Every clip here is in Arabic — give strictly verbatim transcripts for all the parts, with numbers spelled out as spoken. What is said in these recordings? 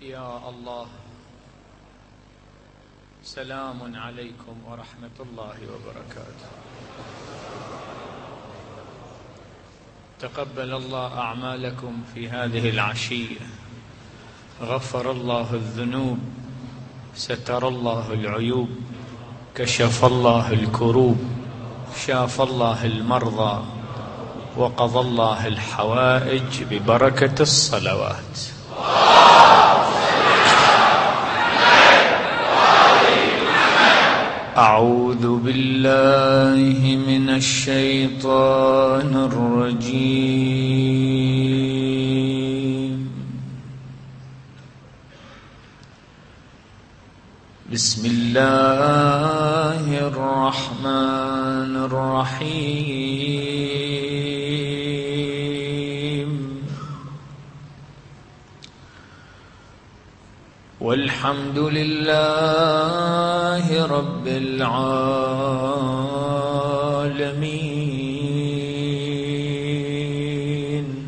يا الله، سلام عليكم ورحمة الله وبركاته. تقبل الله أعمالكم في هذه العشية، غفر الله الذنوب، ستر الله العيوب، كشف الله الكروب، شاف الله المرضى، وقضى الله الحوائج ببركة الصلوات. أعوذ بالله من الشيطان الرجيم. بسم الله الرحمن الرحيم. والحمد لله رب العالمين،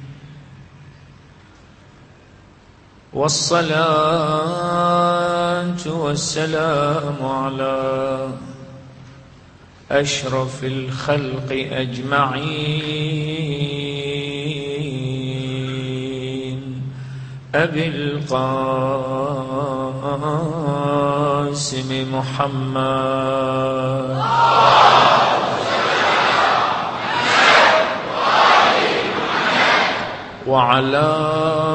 والصلاة والسلام على أشرف الخلق أجمعين، أبي القاسم محمد وعلى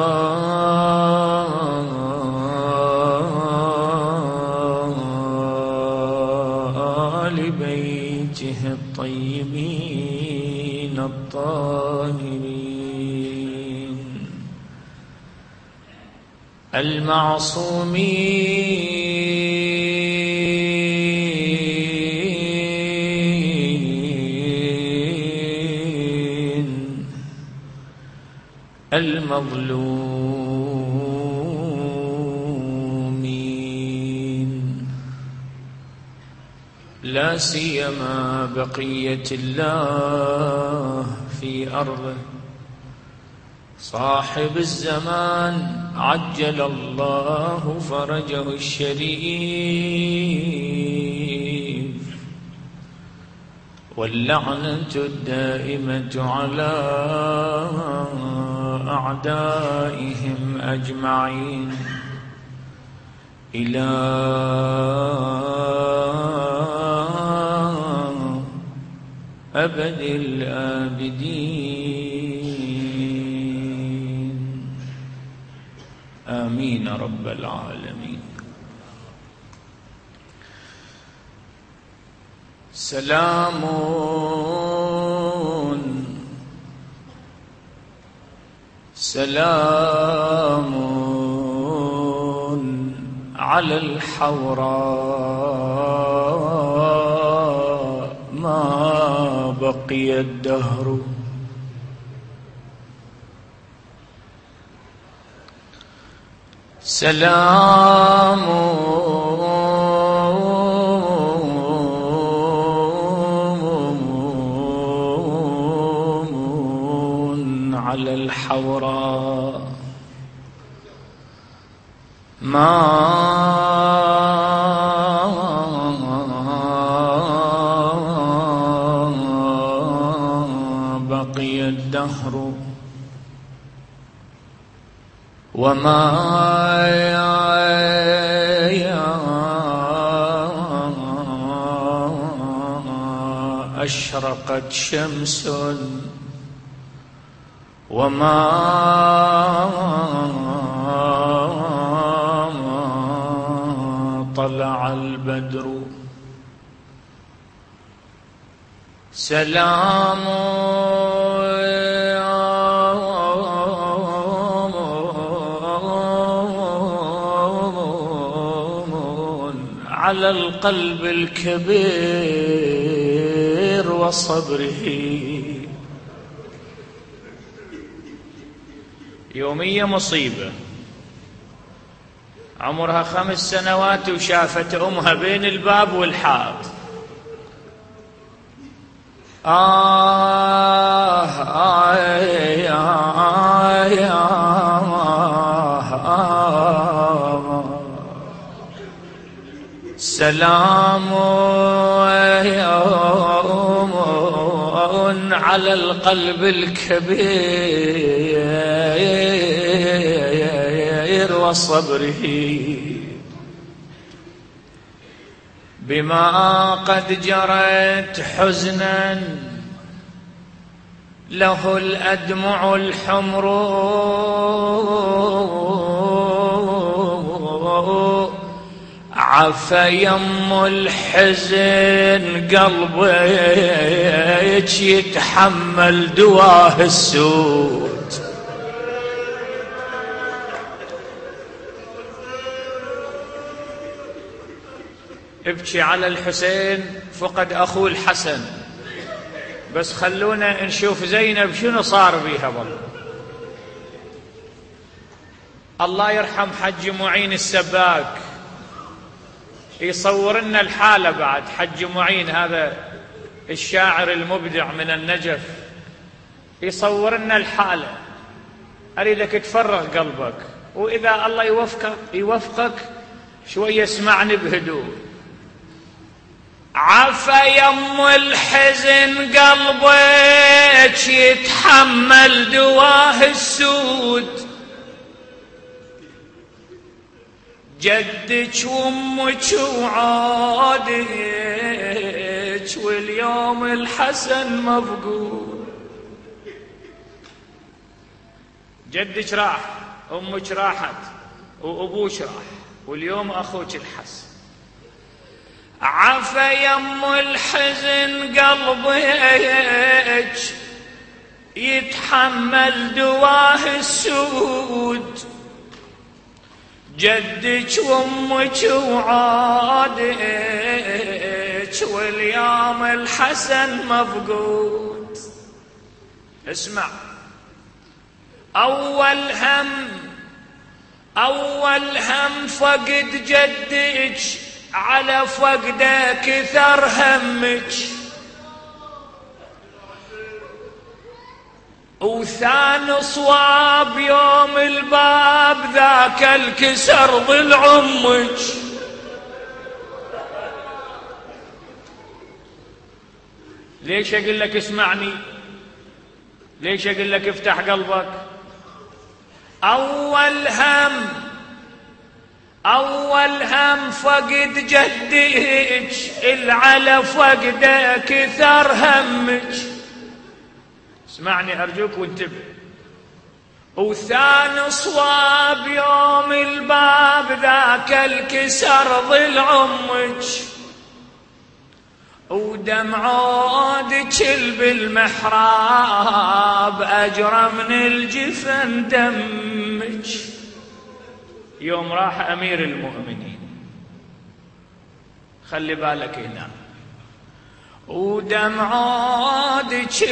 آل بيته الطيبين الطاهرين المعصومين المظلومين، لا سيما بقية الله في أرضه، صاحب الزمان عجل الله فرجه الشريف، واللعنة الدائمة على أعدائهم أجمعين إلى أبد الآبدين، آمين رب العالمين. سلام سلام على الحوراء ما بقي الدهر، سلام على الحوراء ما بقي الدهر، وما أشرقت شمس، وما طلع البدر، سلام على القلب الكبير وصبره. يومية مصيبة، عمرها خمس سنوات وشافت أمها بين الباب والحائط. آه آه آه آه آه سلام على القلب الكبير وصبره بما قد جرت حزنا له الأدمع الحمر عفا يم الحزن قلبك يتحمل دواه السود. ابكي على الحسين فقد أخوه الحسن، بس خلونا نشوف زينب شنو صار بيها. والله الله يرحم حج معين السباك يصور لنا الحالة بعد. حج معين هذا الشاعر المبدع من النجف يصور لنا الحالة. أريدك تفرغ قلبك، وإذا الله يوفقك يوفقك شوية اسمعني بهدوء. عفا يم الحزن قلبك يتحمل دواه السود، جدك وامك وعادك واليوم الحسن مفقود. جدك راح، امك راحت، وابوك راح، واليوم اخوك الحسن. عفا يم الحزن قلبك يتحمل دواه السود، جدك وامك وعادك واليوم الحسن مفقود. اسمع، اول هم اول هم فقد جدك، على فقده كثر همك، وثاني صواب يوم الباب ذاك الكسر ضلع امك. ليش اقول لك اسمعني؟ ليش اقول لك افتح قلبك؟ اول هم اول هم فقد جدك، العلى فقده كثر همك. اسمعني أرجوك وانتبه. وثاني صواب يوم الباب ذاك الكسر ضلع أمك، ودمعودك بالمحراب أجرى من الجفن دمك. يوم راح أمير المؤمنين، خلي بالك هنا، ودمعودك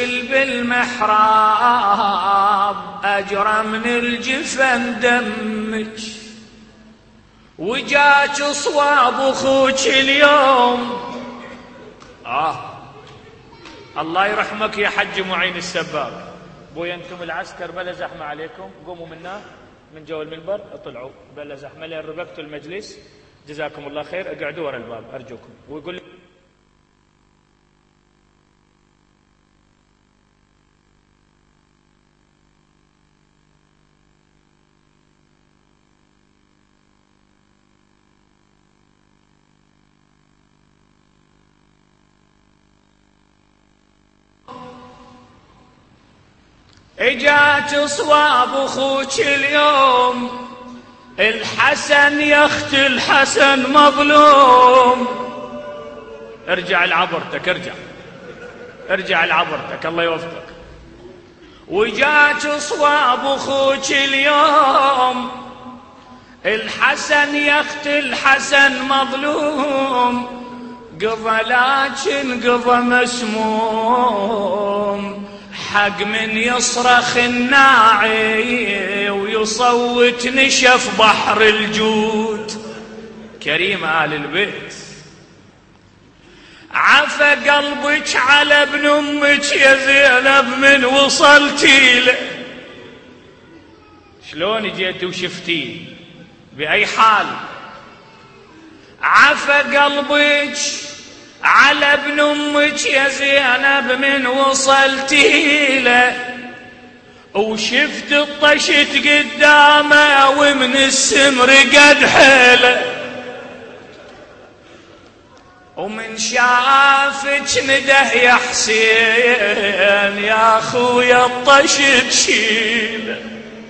بالمحراب أجرى من الجفن دمك، وجاك صواب أخوك اليوم. آه الله يرحمك يا حج معين السباك. بويا انتم العسكر بلا زحمة عليكم، قوموا منا من جو المنبر، اطلعوا بلا زحمة لين ربكتوا المجلس. جزاكم الله خير، اقعدوا ورا الباب أرجوكم. ويقول لي اجاك صواب اخوك اليوم الحسن، يا اخت الحسن مظلوم. ارجع لعبرتك، ارجع ارجع لعبرتك، الله يوفقك. وجاك صواب اخوك اليوم الحسن، يا اخت الحسن مظلوم. قضى لكن قضى مسموم، حق من يصرخ الناعي ويصوت نشف بحر الجود. كريم آل البيت، عفى قلبك على ابن امك يا زينب من وصلتي له. شلون جيت وشفتيه؟ بأي حال؟ عفى قلبك على ابن امك يا زينب من وصلتي له، وشفت الطشت قدامه ومن السمر قد حيله، ومن شافك نده يا حسين يا اخويا الطشت شيله.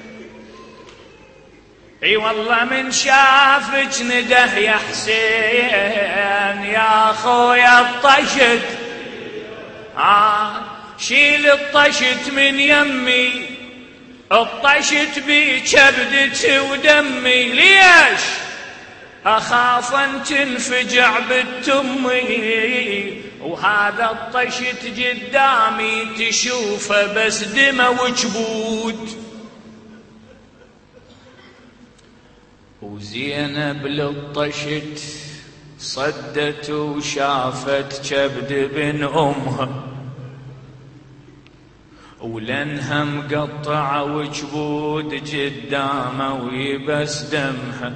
اي والله من شافك نده يا حسين يا اخويا الطشت، آه شيل الطشت من يمي، الطشت بي كبدتي ودمي، ليش اخاف ان تنفجع بالتمي، وهذا الطشت قدامي تشوفه بس دمه وجبود. وزينب للطشت صدت وشافت كبد بن امها، ولنها مقطعه وجبود قدامه ويبس دمها،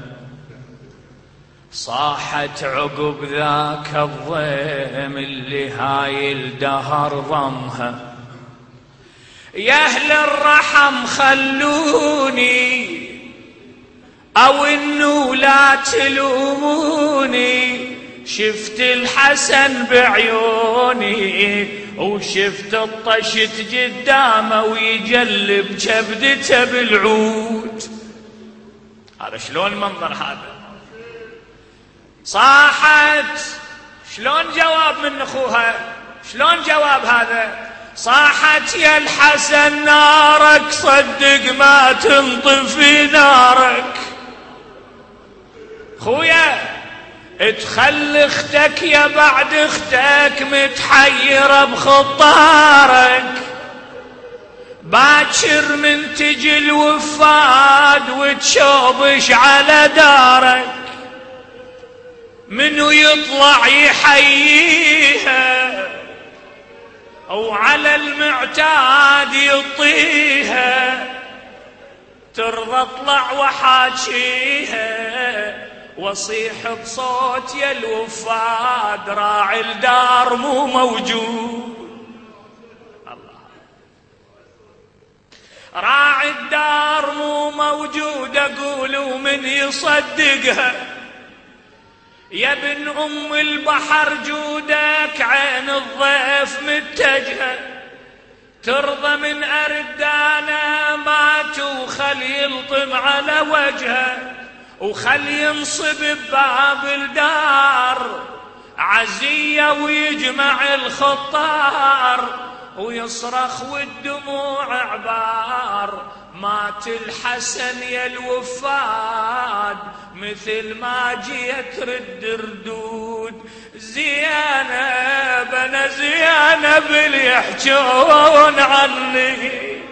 صاحت عقب ذاك الضيم اللي هاي الدهر ضمها، يا اهل الرحم خلوني او انه لا تلوموني، شفت الحسن بعيوني وشفت الطشت قدامه ويجلب كبدته بالعود. هذا شلون المنظر هذا؟ صاحت شلون جواب من اخوها؟ شلون جواب هذا؟ صاحت يا الحسن نارك صدق ما تنطفي نارك، خويا اتخل اختك يا بعد اختك متحيرة بخطارك، باكر من تجي الوفاد وتشوبش على دارك، منو يطلع يحييها وعلى المعتاد يطيها، ترضى اطلع وحاجيها وصيح بصوت يا الوفاد راعي الدار مو موجود. الله راعي الدار مو موجود، اقول ومن يصدقها، يا ابن ام البحر جودك عين الضيف متجهه، ترضى من اردانه مات وخل يلطم على وجهه، وخل ينصب بباب الدار عزية ويجمع الخطار، ويصرخ والدموع عبار، مات الحسن يا الوفاد مثل ما جيت رد ردود. زينب انا زينب اللي يحجون عني،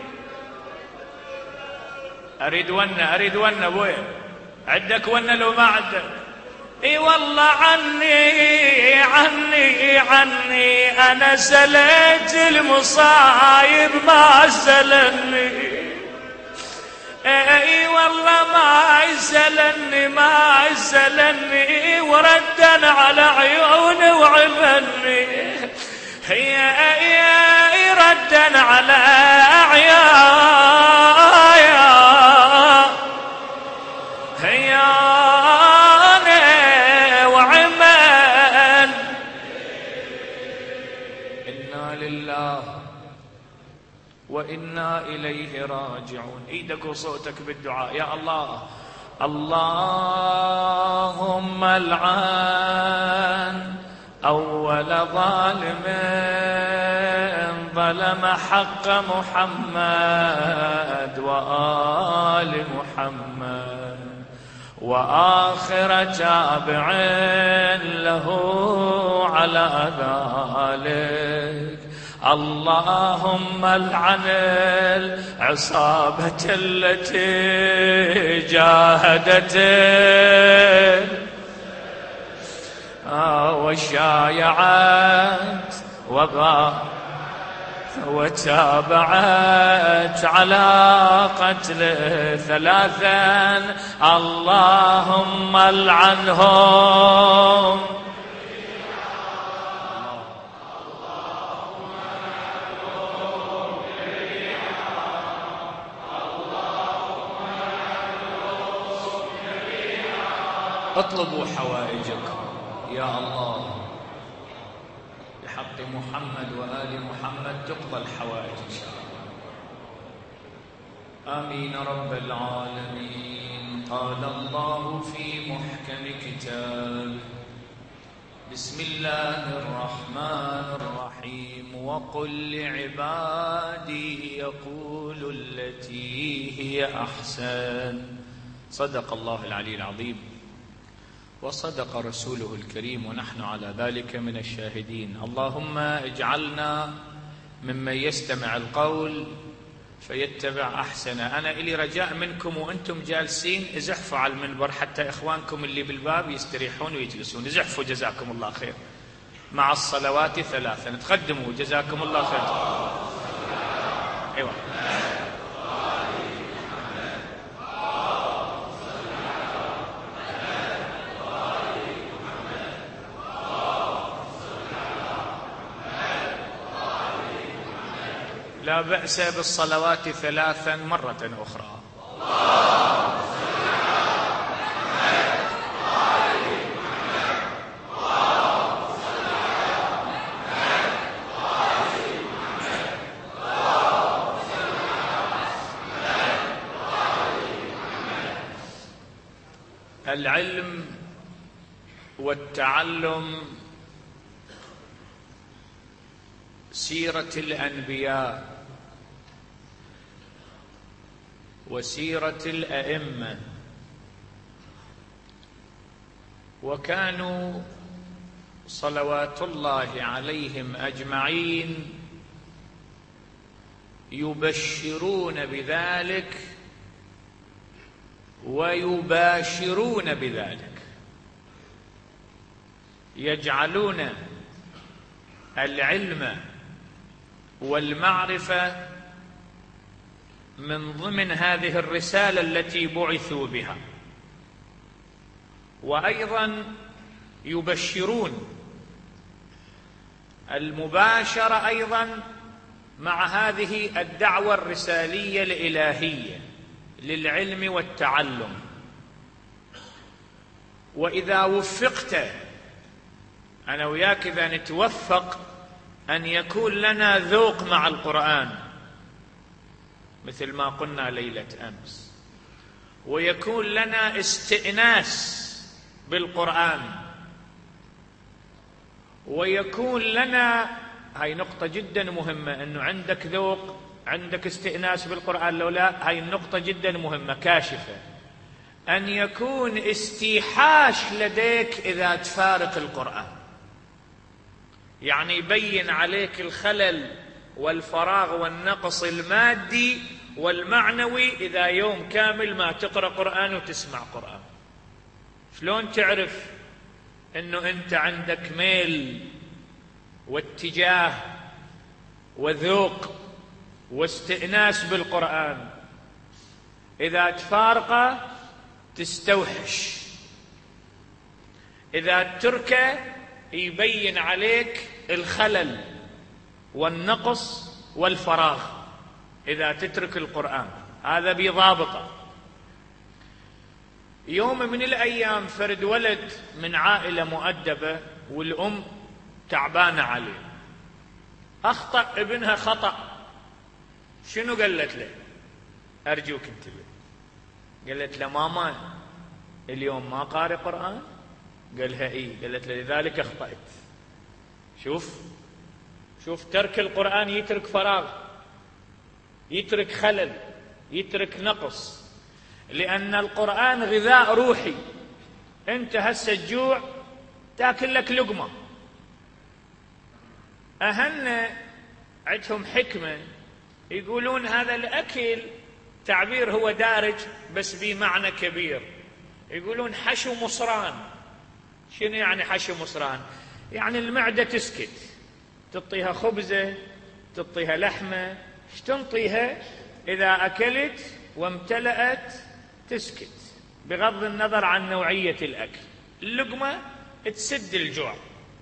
اريد ونه اريد ونه ابويا، عندك ونه لو ما عندك؟ اي والله عني عني عني انا سليت المصايب ما سلني، اي والله ما سلني ما سلني، وردا على عيوني وعمني، هي هي ردا على عيوني هياني وعمل. إنا لله وإنا إليه راجعون. إيدك وصوتك بالدعاء يا الله. اللهم العن أول ظالم ظلم حق محمد وآل محمد، وآخر تابع له على ذلك. اللهم العن العصابة التي جاهدت وشايعت وبا وتابعت على قتل ثلاثا اللهم العنهم. اطلبوا حوائجكم يا الله، بحق محمد وآل محمد تقبل حوائج إن شاء الله. آمين رب العالمين. قال الله في محكم كتابه: بسم الله الرحمن الرحيم: وقل لعبادي يقولوا التي هي أحسن. صدق الله العلي العظيم وصدق رسوله الكريم ونحن على ذلك من الشاهدين. اللهم اجعلنا ممن يستمع القول فيتبع أحسنه. أنا إلي رجاء منكم وأنتم جالسين ازحفوا على المنبر حتى إخوانكم اللي بالباب يستريحون ويجلسون. ازحفوا جزاكم الله خير. مع الصلوات ثلاثا تقدموا جزاكم الله خير. أيوة. لا بأس بالصلوات ثلاثا مرة أخرى. العلم والتعلم سيرة الأنبياء وسيرة الأئمة، وكانوا صلوات الله عليهم أجمعين يبشرون بذلك ويباشرون بذلك، يجعلون العلم والمعرفة من ضمن هذه الرسالة التي بعثوا بها، وأيضا يبشرون المباشرة أيضا مع هذه الدعوة الرسالية الإلهية للعلم والتعلم. وإذا وفقت أنا وياك، إذا نتوفق أن يكون لنا ذوق مع القرآن مثل ما قلنا ليلة أمس، ويكون لنا استئناس بالقرآن، ويكون لنا، هاي نقطة جدا مهمة، أنه عندك ذوق، عندك استئناس بالقرآن، لو لا هاي النقطة جدا مهمة كاشفة، أن يكون استيحاش لديك إذا تفارق القرآن، يعني يبين عليك الخلل والفراغ والنقص المادي والمعنوي إذا يوم كامل ما تقرأ قرآن وتسمع قرآن. شلون تعرف أنه أنت عندك ميل واتجاه وذوق واستئناس بالقرآن؟ إذا تفارقه تستوحش، إذا تركه يبين عليك الخلل والنقص والفراغ إذا تترك القرآن. هذا بضابطه. يوم من الأيام فرد ولد من عائلة مؤدبة والأم تعبانة عليه، أخطأ ابنها خطأ. شنو قالت له؟ أرجوك انتبه. قالت له: ماما اليوم ما قارئ قرآن؟ قالها إيه. قالت له: لذلك أخطأت. شوف شوف ترك القرآن يترك فراغ، يترك خلل، يترك نقص، لأن القرآن غذاء روحي. أنت هسه الجوع تاكل لك لقمة. أهلنا عندهم حكمة يقولون هذا الأكل، تعبير هو دارج بس بمعنى كبير، يقولون حشو مصران. شنو يعني حشو مصران؟ يعني المعدة تسكت، تعطيها خبزة تعطيها لحمة، ايش تنطيها؟ إذا أكلت وامتلأت تسكت، بغض النظر عن نوعية الأكل، اللقمة تسد الجوع.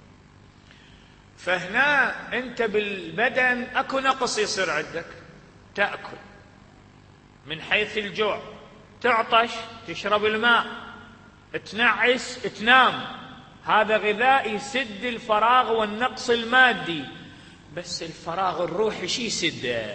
فهنا أنت بالبدن أكو نقص يصير عندك، تأكل من حيث الجوع، تعطش تشرب الماء، تنعس تنام، هذا غذاء يسد الفراغ والنقص المادي. بس الفراغ الروحي شي يسده؟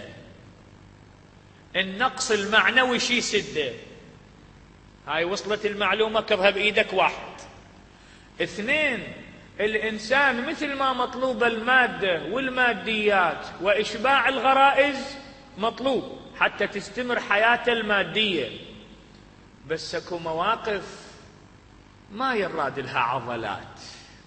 النقص المعنوي شي يسده؟ هاي وصلت المعلومة؟ كبها بإيدك. واحد. اثنين، الإنسان مثل ما مطلوب المادة والماديات وإشباع الغرائز مطلوب حتى تستمر حياته المادية، بس اكو مواقف ما يراد لها عضلات،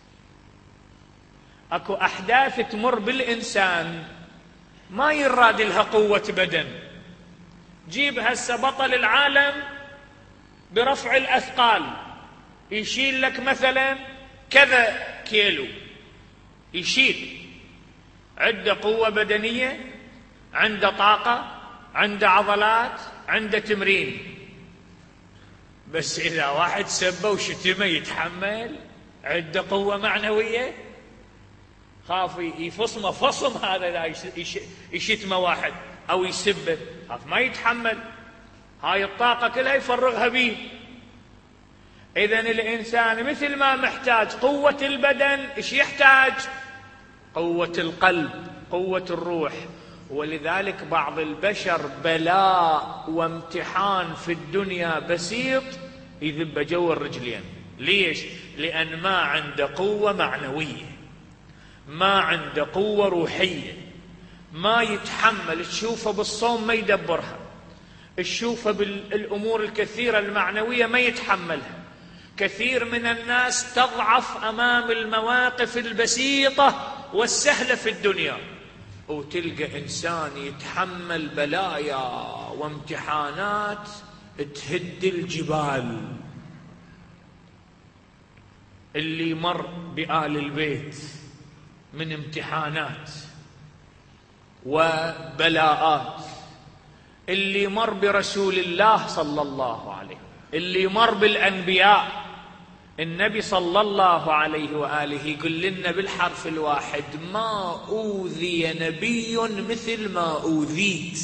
اكو احداث تمر بالانسان ما يراد لها قوة بدن. جيب هسه بطل العالم برفع الاثقال، يشيل لك مثلا كذا كيلو، يشيل، عنده قوة بدنية، عنده طاقة، عنده عضلات، عنده تمرين. بس إذا واحد سبه وشتمه يتحمل؟ عنده قوة معنوية؟ خاف يفصمه فصم هذا لا يشتمه واحد أو يسبه، خاف ما يتحمل، هاي الطاقة كلها يفرغها بيه. إذن الإنسان مثل ما محتاج قوة البدن، إيش يحتاج؟ قوة القلب، قوة الروح. ولذلك بعض البشر بلاء وامتحان في الدنيا بسيط يذب جو الرجلين. ليش؟ لأن ما عنده قوة معنوية، ما عنده قوة روحية، ما يتحمل. تشوفه بالصوم ما يدبرها، تشوفه بالأمور الكثيرة المعنوية ما يتحملها. كثير من الناس تضعف أمام المواقف البسيطة والسهلة في الدنيا، وتلقى إنسان يتحمل بلايا وامتحانات تهد الجبال. اللي مر بآل البيت من امتحانات وبلاءات، اللي مر برسول الله صلى الله عليه، اللي مر بالأنبياء. النبي صلى الله عليه وآله يقول لنا بالحرف الواحد: ما أوذي نبي مثل ما أوذيت.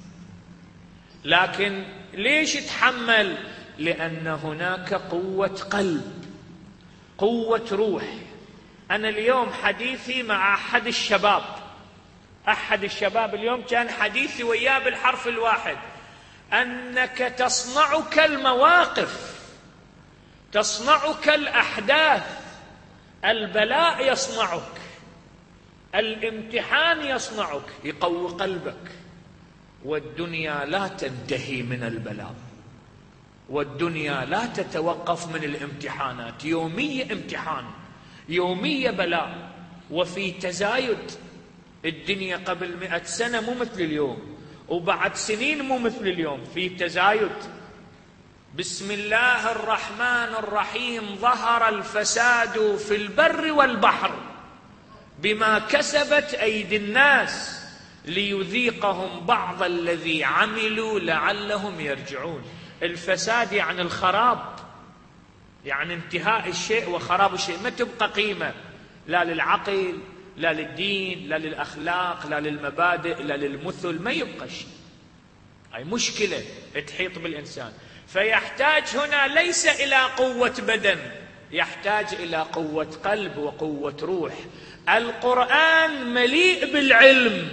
لكن ليش تحمل؟ لأن هناك قوة قلب، قوة روح. أنا اليوم حديثي مع أحد الشباب، أحد الشباب اليوم كان حديثي وياه بالحرف الواحد: أنك تصنعك المواقف، تصنعك الأحداث، البلاء يصنعك، الامتحان يصنعك، يقوي قلبك. والدنيا لا تنتهي من البلاء، والدنيا لا تتوقف من الامتحانات. يومية امتحان، يومية بلاء، وفي تزايد. الدنيا قبل مئة سنة مو مثل اليوم، وبعد سنين مو مثل اليوم، في تزايد. بسم الله الرحمن الرحيم: ظهر الفساد في البر والبحر بما كسبت أيدي الناس ليذيقهم بعض الذي عملوا لعلهم يرجعون. الفساد يعني الخراب، يعني انتهاء الشيء وخراب الشيء، ما تبقى قيمة لا للعقل لا للدين لا للأخلاق لا للمبادئ لا للمثل، ما يبقى شيء. هاي مشكلة تحيط بالإنسان. فيحتاج هنا ليس إلى قوة بدن، يحتاج إلى قوة قلب وقوة روح. القرآن مليء بالعلم،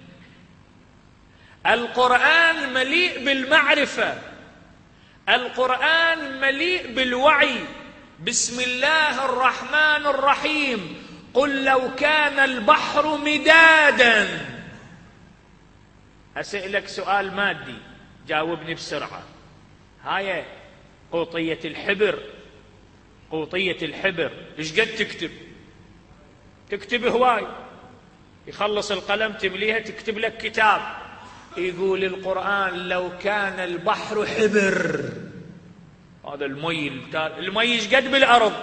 القرآن مليء بالمعرفة، القرآن مليء بالوعي. بسم الله الرحمن الرحيم: قل لو كان البحر مدادا. أسألك سؤال مادي، جاوبني بسرعة. هاي قوطية الحبر، قوطية الحبر إيش قد تكتب؟ تكتب هواي، يخلص القلم تمليها تكتب لك كتاب. يقول القرآن: لو كان البحر حبر. هذا المي، المي إيش قد بالأرض؟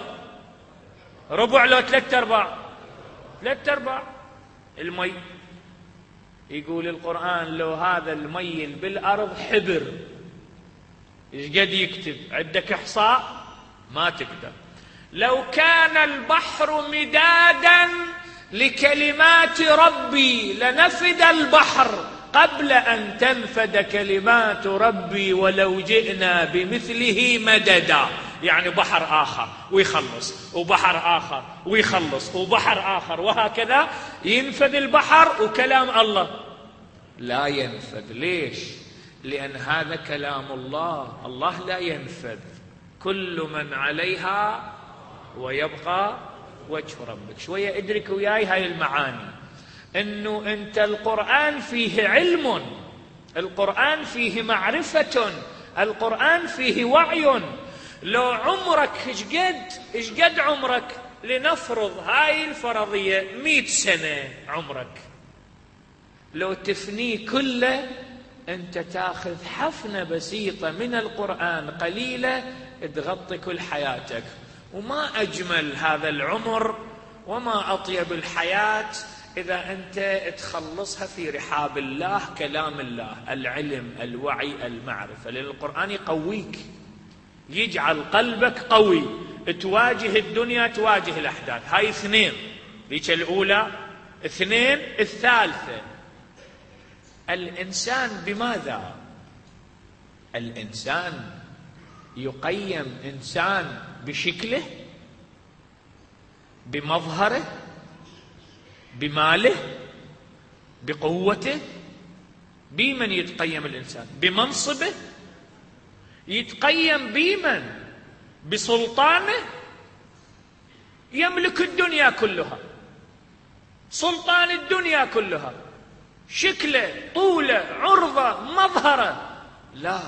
ربع لو ثلاثة أرباع؟ ثلاثة أرباع المي. يقول القرآن لو هذا الميل بالأرض حبر إيش قد يكتب؟ عندك إحصاء؟ ما تقدر. لو كان البحر مدادا لكلمات ربي لنفد البحر قبل أن تنفد كلمات ربي ولو جئنا بمثله مددا. يعني بحر آخر ويخلص، وبحر آخر ويخلص، وبحر آخر، وهكذا ينفذ البحر، وكلام الله لا ينفذ. ليش؟ لأن هذا كلام الله، الله لا ينفذ. كل من عليها ويبقى وجه ربك. شوية ادرك وياي هاي المعاني، انه انت القرآن فيه علم، القرآن فيه معرفة، القرآن فيه وعي. لو عمرك ايش قد ايش قد عمرك، لنفرض هاي الفرضية مئة سنة عمرك، لو تفنيه كله انت تاخذ حفنة بسيطة من القرآن قليلة تغطي كل حياتك. وما أجمل هذا العمر وما أطيب الحياة إذا أنت تخلصها في رحاب الله، كلام الله، العلم، الوعي، المعرفة. لأن القرآن يقويك، يجعل قلبك قوي، تواجه الدنيا، تواجه الأحداث. هاي اثنين، ذيك الأولى. اثنين، الثالثة، الإنسان بماذا؟ الإنسان يقيم إنسان بشكله، بمظهره، بماله، بقوته. بمن يتقيم الإنسان؟ بمنصبه؟ يتقيم بمن؟ بسلطانه. يملك الدنيا كلها، سلطان الدنيا كلها، شكله، طوله، عرضه، مظهره. لا،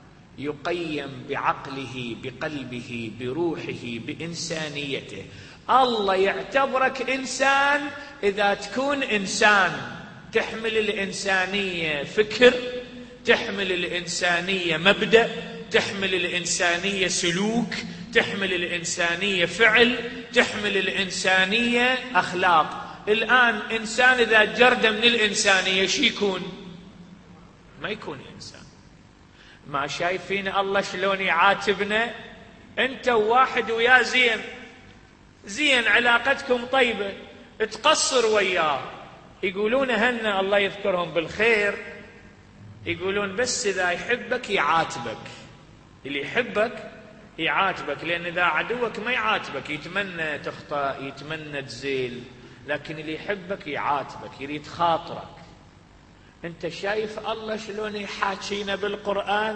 يقيم بعقله، بقلبه، بروحه، بإنسانيته. الله يعتبرك إنسان إذا تكون إنسان، تحمل الإنسانية فكر، تحمل الإنسانية مبدأ، تحمل الإنسانية سلوك، تحمل الإنسانية فعل، تحمل الإنسانية أخلاق. الآن إنسان إذا جرد من الإنسانية شي يكون؟ ما يكون إنسان. ما شايفين الله شلون يعاتبنا؟ أنت وواحد ويا زين زين، علاقتكم طيبة، تقصر وياه، يقولون هنا الله يذكرهم بالخير، يقولون بس إذا يحبك يعاتبك. اللي يحبك يعاتبك، لأن إذا عدوك ما يعاتبك، يتمنى تخطأ، يتمنى تزيل، لكن اللي يحبك يعاتبك، يريد خاطرك. أنت شايف الله شلون يحاكينا بالقرآن؟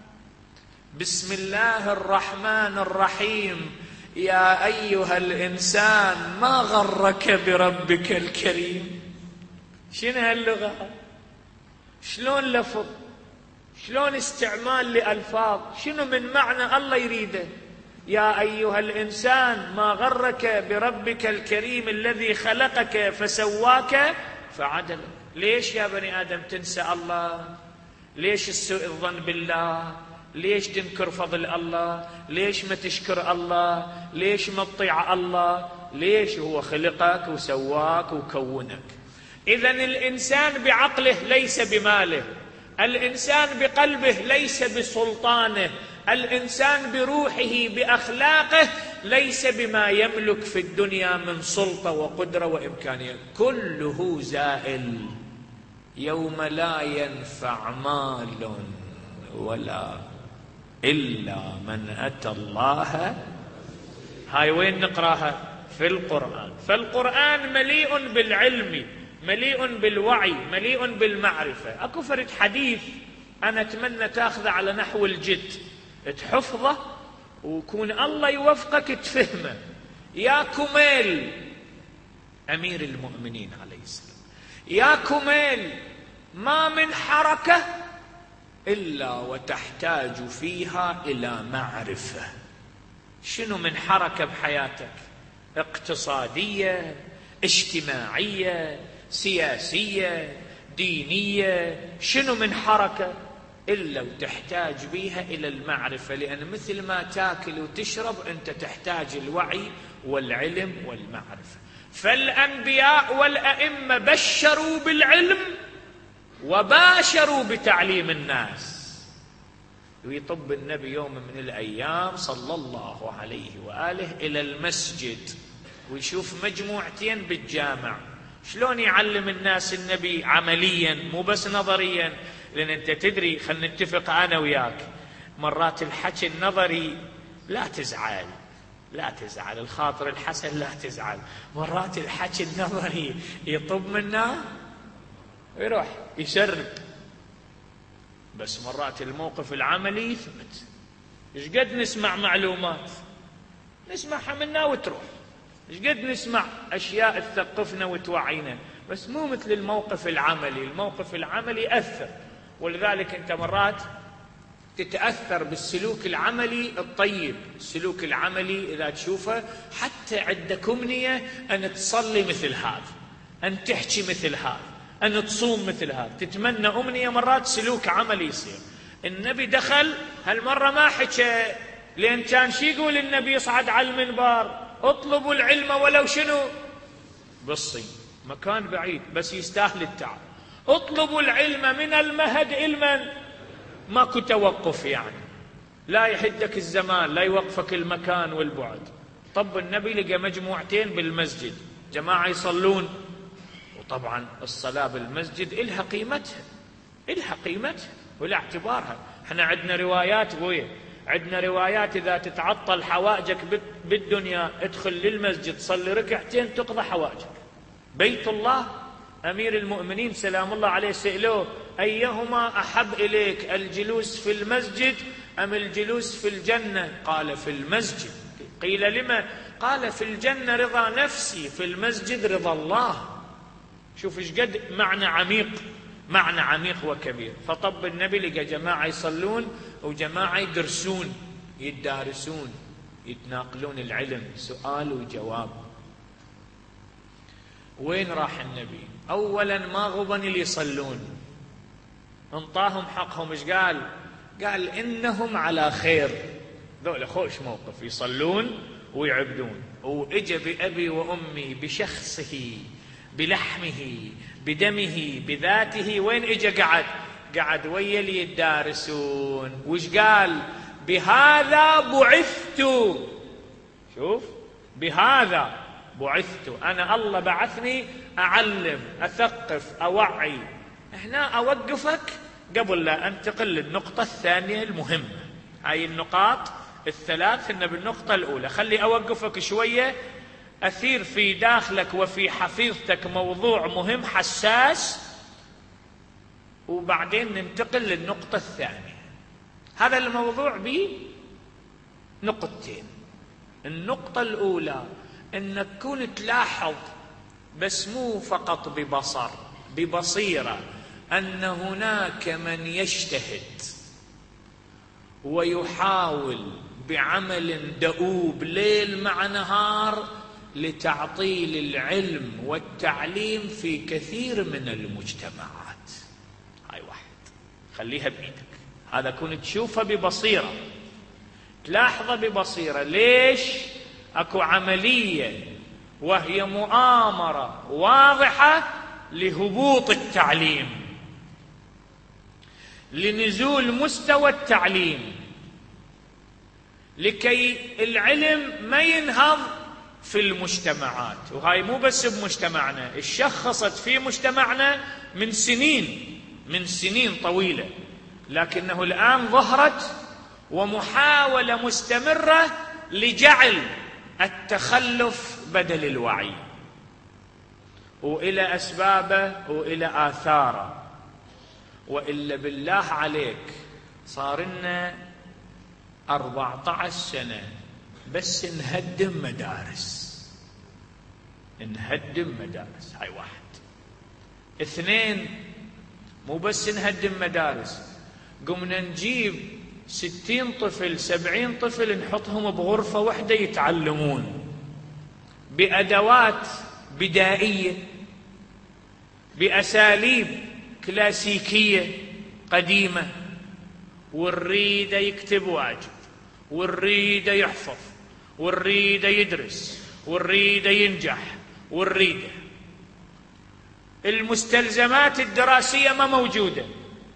بسم الله الرحمن الرحيم، يا أيها الإنسان ما غرك بربك الكريم. شنو هاللغة؟ شلون لفظ؟ شلون استعمال لألفاظ؟ شنو من معنى الله يريده؟ يا أيها الإنسان ما غرك بربك الكريم الذي خلقك فسواك فعدلك. ليش يا بني آدم تنسى الله؟ ليش السوء الظن بالله؟ ليش تنكر فضل الله؟ ليش ما تشكر الله؟ ليش ما تطيع الله؟ ليش؟ هو خلقك وسواك وكونك. إذن الإنسان بعقله ليس بماله، الإنسان بقلبه ليس بسلطانه، الإنسان بروحه بأخلاقه ليس بما يملك في الدنيا من سلطة وقدرة وإمكانية. كله زائل. يوم لا ينفع مال ولا إلا من أتى الله. هاي وين نقراها؟ في القرآن. فالقرآن مليء بالعلم، مليء بالوعي، مليء بالمعرفة. أكو فرد حديث أنا أتمنى تاخذه على نحو الجد، تحفظه وكون الله يوفقك تفهمه. يا كميل أمير المؤمنين عليه السلام، يا كميل ما من حركة إلا وتحتاج فيها إلى معرفة. شنو من حركة بحياتك؟ اقتصادية، اجتماعية، سياسية، دينية، شنو من حركة إلا وتحتاج بيها إلى المعرفة. لأن مثل ما تاكل وتشرب أنت تحتاج الوعي والعلم والمعرفة. فالأنبياء والأئمة بشروا بالعلم وباشروا بتعليم الناس. ويطب النبي يوم من الأيام صلى الله عليه وآله إلى المسجد ويشوف مجموعتين بالجامع. شلون يعلم الناس النبي عمليا مو بس نظريا؟ لأن أنت تدري، خلينا نتفق أنا وياك، مرات الحكي النظري لا تزعل لا تزعل الخاطر الحسن لا تزعل، مرات الحكي النظري يطب منا ويروح يشرب، بس مرات الموقف العملي يثبت. ايش قد نسمع معلومات نسمعها منا وتروح، ايش قد نسمع اشياء تثقفنا وتوعينا، بس مو مثل الموقف العملي. الموقف العملي اثر، ولذلك انت مرات تتاثر بالسلوك العملي الطيب. السلوك العملي اذا تشوفه، حتى عندك امنيه ان تصلي مثل هذا، ان تحكي مثل هذا، أن تصوم مثل هذا، تتمنى أمنية، مرات سلوك عملي يصير. النبي دخل هالمرة ما حكى، لأن كان شي يقول النبي يصعد على المنبر اطلبوا العلم ولو شنو بالصين، مكان بعيد بس يستاهل التعب. اطلبوا العلم من المهد علما، ماكو توقف يعني، لا يحدك الزمان، لا يوقفك المكان والبعد. طب النبي لقى مجموعتين بالمسجد، جماعة يصلون، وطبعا الصلاة بالمسجد إلها قيمتها إلها قيمتها ولا اعتبارها. احنا عندنا روايات بويا، عندنا روايات إذا تتعطل حوائجك بالدنيا ادخل للمسجد صلي ركعتين تقضى حوائجك. بيت الله، أمير المؤمنين سلام الله عليه سئلوه أيهما أحب إليك، الجلوس في المسجد أم الجلوس في الجنة؟ قال في المسجد. قيل لما؟ قال في الجنة رضا نفسي، في المسجد رضا الله. شوف ايش قد معنى عميق، معنى عميق وكبير. فطب النبي لقى جماعة يصلون وجماعة يدرسون يدارسون يتناقلون العلم، سؤال وجواب. وين راح النبي؟ أولا ما غبن اللي يصلون، انطاهم حقهم. ايش قال؟ قال إنهم على خير، ذولا خوش موقف، يصلون ويعبدون. وإجا بأبي وأمي بشخصه بلحمه بدمه بذاته، وين إجا؟ قعد قعد ويا اللي يدارسون. وش قال؟ بهذا بعثت. شوف، بهذا بعثت، أنا الله بعثني أعلم أثقف أوعي. هنا أوقفك قبل لا أنتقل للنقطة الثانية المهمة. هاي النقاط الثلاث إن بالنقطة الأولى خلي أوقفك شوية، أثير في داخلك وفي حفيظتك موضوع مهم حساس، وبعدين ننتقل للنقطة الثانية. هذا الموضوع بنقطتين. النقطة الأولى أنك تكون تلاحظ، بس مو فقط ببصر، ببصيرة، أن هناك من يجتهد ويحاول بعمل دؤوب ليل مع نهار لتعطيل العلم والتعليم في كثير من المجتمعات. هاي واحد خليها بإيدك، هذا كنت تشوفها ببصيرة، تلاحظها ببصيرة. ليش؟ أكو عملية وهي مؤامرة واضحة لهبوط التعليم، لنزول مستوى التعليم، لكي العلم ما ينهض في المجتمعات. وهاي مو بس بمجتمعنا، اتشخصت في مجتمعنا من سنين من سنين طويلة، لكنه الآن ظهرت ومحاولة مستمرة لجعل التخلف بدل الوعي، وإلى أسبابه وإلى آثاره. وإلا بالله عليك صار لنا أربعة عشر سنة بس نهدم مدارس نهدم مدارس. هاي واحد. اثنين، مو بس نهدم مدارس، قمنا نجيب ستين طفل سبعين طفل نحطهم بغرفة واحدة يتعلمون بأدوات بدائية، بأساليب كلاسيكية قديمة، والريدة يكتب واجب، والريدة يحفظ، والريدة يدرس، والريدة ينجح، والريدة المستلزمات الدراسية ما موجودة،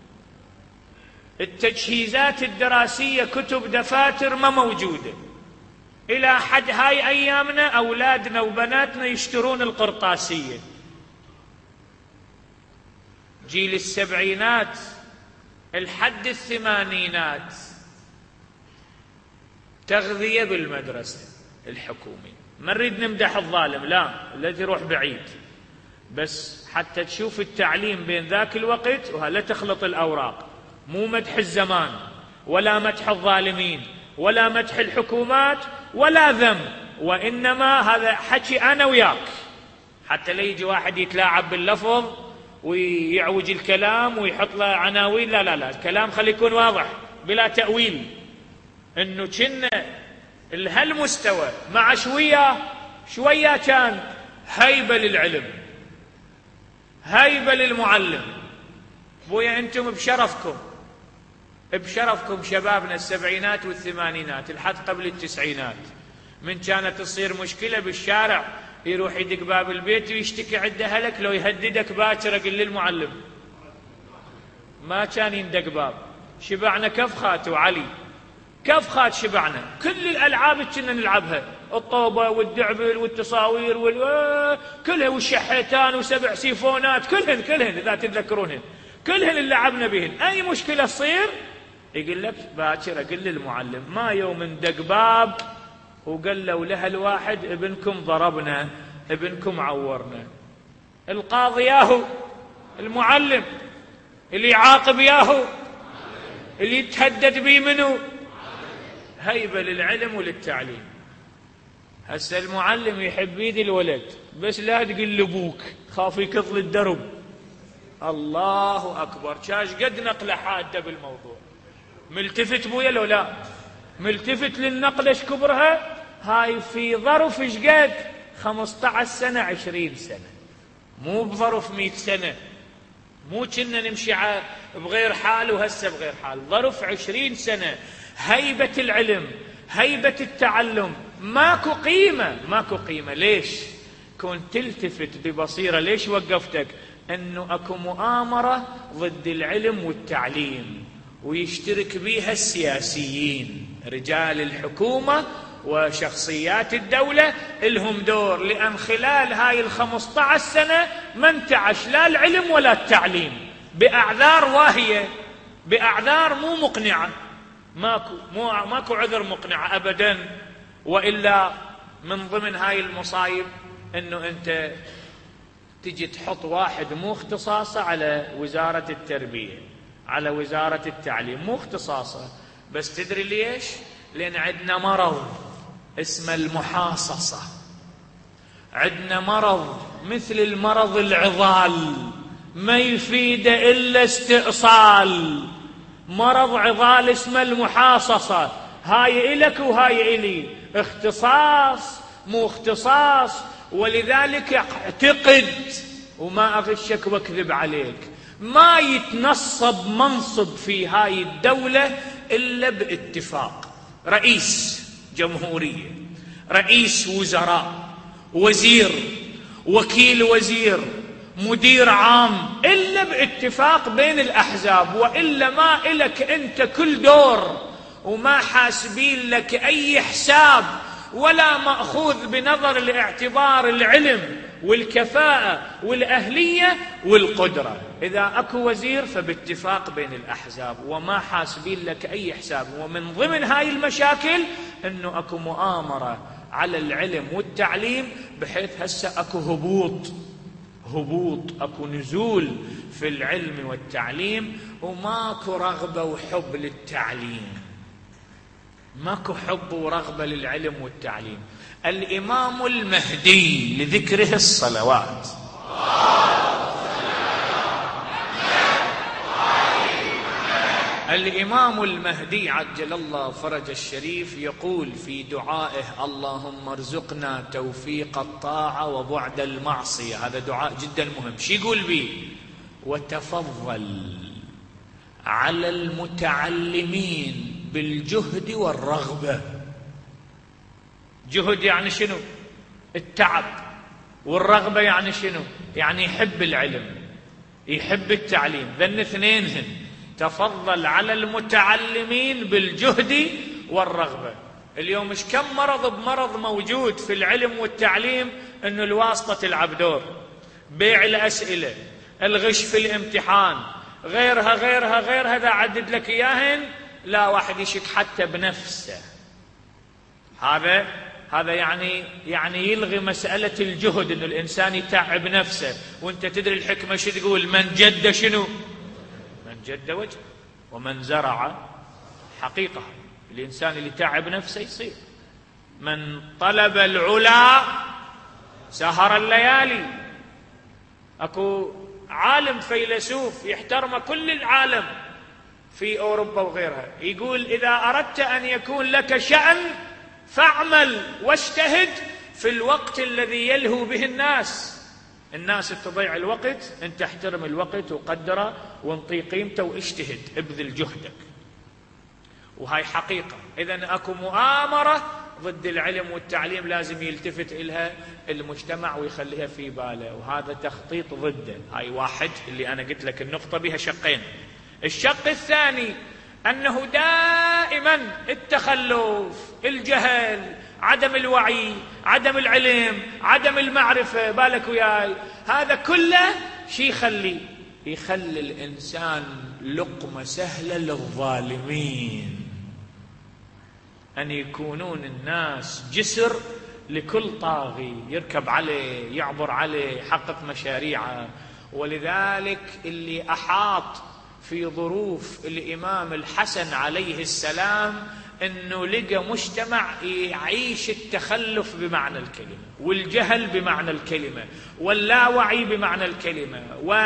التجهيزات الدراسية كتب دفاتر ما موجودة. إلى حد هاي أيامنا أولادنا وبناتنا يشترون القرطاسية. جيل السبعينات الحد الثمانينات تغذية بالمدرسة الحكومية. ما نريد نمدح الظالم، لا، الذي يروح بعيد، بس حتى تشوف التعليم بين ذاك الوقت وهلا تخلط الأوراق. مو مدح الزمان ولا مدح الظالمين ولا مدح الحكومات ولا ذم، وإنما هذا حكي أنا وياك، حتى لا يجي واحد يتلاعب باللفظ ويعوج الكلام ويحط له عناوين. لا لا لا، الكلام خلي يكون واضح بلا تأويل، إنه كنا لهالمستوى مع شوية شوية كان هيبة للعلم، هيبة للمعلم. بويا أنتم بشرفكم بشرفكم شبابنا السبعينات والثمانينات لحد قبل التسعينات، من كانت تصير مشكلة بالشارع يروح يدق باب البيت ويشتكي عند أهلك، لو يهددك باكر قل للمعلم. ما كان يندق باب. شبعنا كفخات وعلي، كفخات شبعنا، كل الألعاب كنا نلعبها، الطوبة والدعبل والتصاوير وال... كلها، والشحيتان وسبع سيفونات، كلهن كلهن إذا تتذكرونهن، كلهن اللي لعبنا بهن. أي مشكلة تصير يقول لك باكر أقل للمعلم. ما يوم اندق باب وقال له لها الواحد ابنكم ضربنا، ابنكم عورنا. القاضي ياهو المعلم، اللي يعاقب ياهو، اللي يتهدد بيه منه. هيبة للعلم وللتعليم. هسه المعلم يحب يدي الولد، بس لا تقل لابوك خاف يكض الدرب. الله أكبر، شاش قد نقلة حادة بالموضوع. ملتفت بويا لو لا ملتفت للنقلة ايش كبرها؟ هاي في ظرف ايش قد؟ خمسة عشر سنة عشرين سنة، مو بظرف مئة سنة. مو كنا نمشي بغير حال وهسه بغير حال، ظرف عشرين سنة. هيبة العلم، هيبة التعلم، ماكو قيمة، ماكو قيمة. ليش؟ كنت تلتفت ببصيرة. ليش وقفتك؟ انه اكو مؤامرة ضد العلم والتعليم، ويشترك بيها السياسيين، رجال الحكومة وشخصيات الدولة لهم دور، لأن خلال هاي الخمسة عشر سنة ما انتعش لا العلم ولا التعليم، بأعذار واهية، بأعذار مو مقنعة. ماكو مو ماكو عذر مقنعة أبدا. وإلا من ضمن هاي المصايب إنه أنت تجي تحط واحد مو اختصاصه على وزارة التربية، على وزارة التعليم، مو اختصاصه. بس تدري ليش؟ لأن عندنا مرض اسمه المحاصصة، عندنا مرض مثل المرض العضال، ما يفيد إلا استئصال. مرض عضال اسمه المحاصصة، هاي إلك وهاي إلي، اختصاص مو اختصاص. ولذلك اعتقد، وما أغشك واكذب عليك، ما يتنصب منصب في هاي الدولة إلا باتفاق. رئيس جمهورية، رئيس وزراء، وزير، وكيل وزير، مدير عام، إلا باتفاق بين الأحزاب. وإلا ما إلك أنت كل دور، وما حاسبين لك أي حساب، ولا مأخوذ بنظر الاعتبار العلم والكفاءة والأهلية والقدرة. إذا أكو وزير فباتفاق بين الأحزاب، وما حاسبين لك أي حساب. ومن ضمن هاي المشاكل أنه أكو مؤامرة على العلم والتعليم، بحيث هسه أكو هبوط هبوط أكو نزول في العلم والتعليم، وماكو رغبة وحب للتعليم، ماكو حب ورغبة للعلم والتعليم. الإمام المهدي لذكره الصلوات الإمام المهدي عجل الله فرج الشريف يقول في دعائه: اللهم ارزقنا توفيق الطاعة وبعد المعصية. هذا دعاء جدا مهم. شو يقول به؟ وتفضل على المتعلمين بالجهد والرغبة. جهد يعني شنو؟ التعب والرغبة يعني شنو؟ يعني يحب العلم، يحب التعليم. ذن اثنينهن تفضل على المتعلمين بالجهد والرغبة. اليوم مش كم مرض بمرض موجود في العلم والتعليم، انه الواسطة تلعب دور، بيع الأسئلة، الغش في الامتحان، غيرها غيرها غيرها، ذا عدد لك اياهن لا واحد يشك حتى بنفسه. هذا هذا يعني يعني يلغي مسألة الجهد، انه الانسان يتعب نفسه. وانت تدري الحكمة شو تقول؟ من جد شنو؟ من جد وجه، ومن زرع حقيقة. الانسان اللي تعب نفسه يصير. من طلب العلا سهر الليالي. اكو عالم فيلسوف يحترم كل العالم في اوروبا وغيرها، يقول اذا اردت ان يكون لك شأن فاعمل واجتهد في الوقت الذي يلهو به الناس. الناس تضيع الوقت، انت احترم الوقت وقدره وانطي قيمته واجتهد، ابذل جهدك. وهاي حقيقة. إذن أكو مؤامرة ضد العلم والتعليم لازم يلتفت إلها المجتمع ويخليها في باله، وهذا تخطيط ضده. هاي واحد اللي أنا قلت لك النقطة بها شقين. الشق الثاني أنه دائما التخلف، الجهل، عدم الوعي، عدم العلم، عدم المعرفة، بالك وياي، هذا كله شي يخلي يخلي الإنسان لقمة سهلة للظالمين، أن يكونون الناس جسر لكل طاغي يركب عليه، يعبر عليه، يحقق مشاريعه. ولذلك اللي أحاط في ظروف الإمام الحسن عليه السلام أنه لقى مجتمع يعيش التخلف بمعنى الكلمة، والجهل بمعنى الكلمة، واللاوعي بمعنى الكلمة،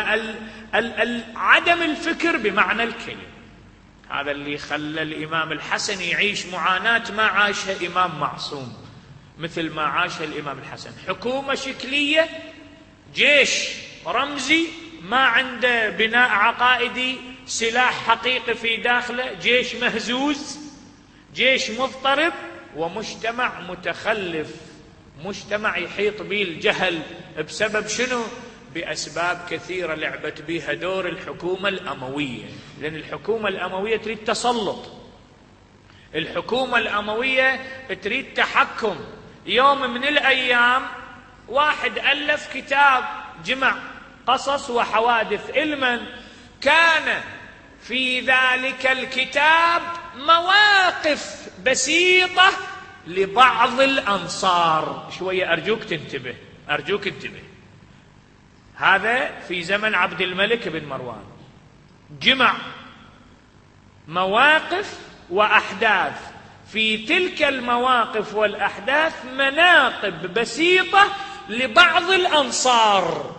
وعدم الفكر بمعنى الكلمة. هذا اللي خلى الإمام الحسن يعيش معاناة ما عاشها إمام معصوم مثل ما عاشها الإمام الحسن. حكومة شكلية، جيش رمزي ما عنده بناء عقائدي، سلاح حقيقي في داخله، جيش مهزوز، جيش مضطرب، ومجتمع متخلف، مجتمع يحيط به الجهل. بسبب شنو؟ بأسباب كثيرة لعبت بها دور الحكومة الأموية. لأن الحكومة الأموية تريد تسلط، الحكومة الأموية تريد تحكم. يوم من الأيام واحد ألف كتاب جمع قصص وحوادث علما، كان في ذلك الكتاب مواقف بسيطة لبعض الأنصار. شوية أرجوك تنتبه، أرجوك انتبه. هذا في زمن عبد الملك بن مروان، جمع مواقف وأحداث، في تلك المواقف والأحداث مناقب بسيطة لبعض الأنصار.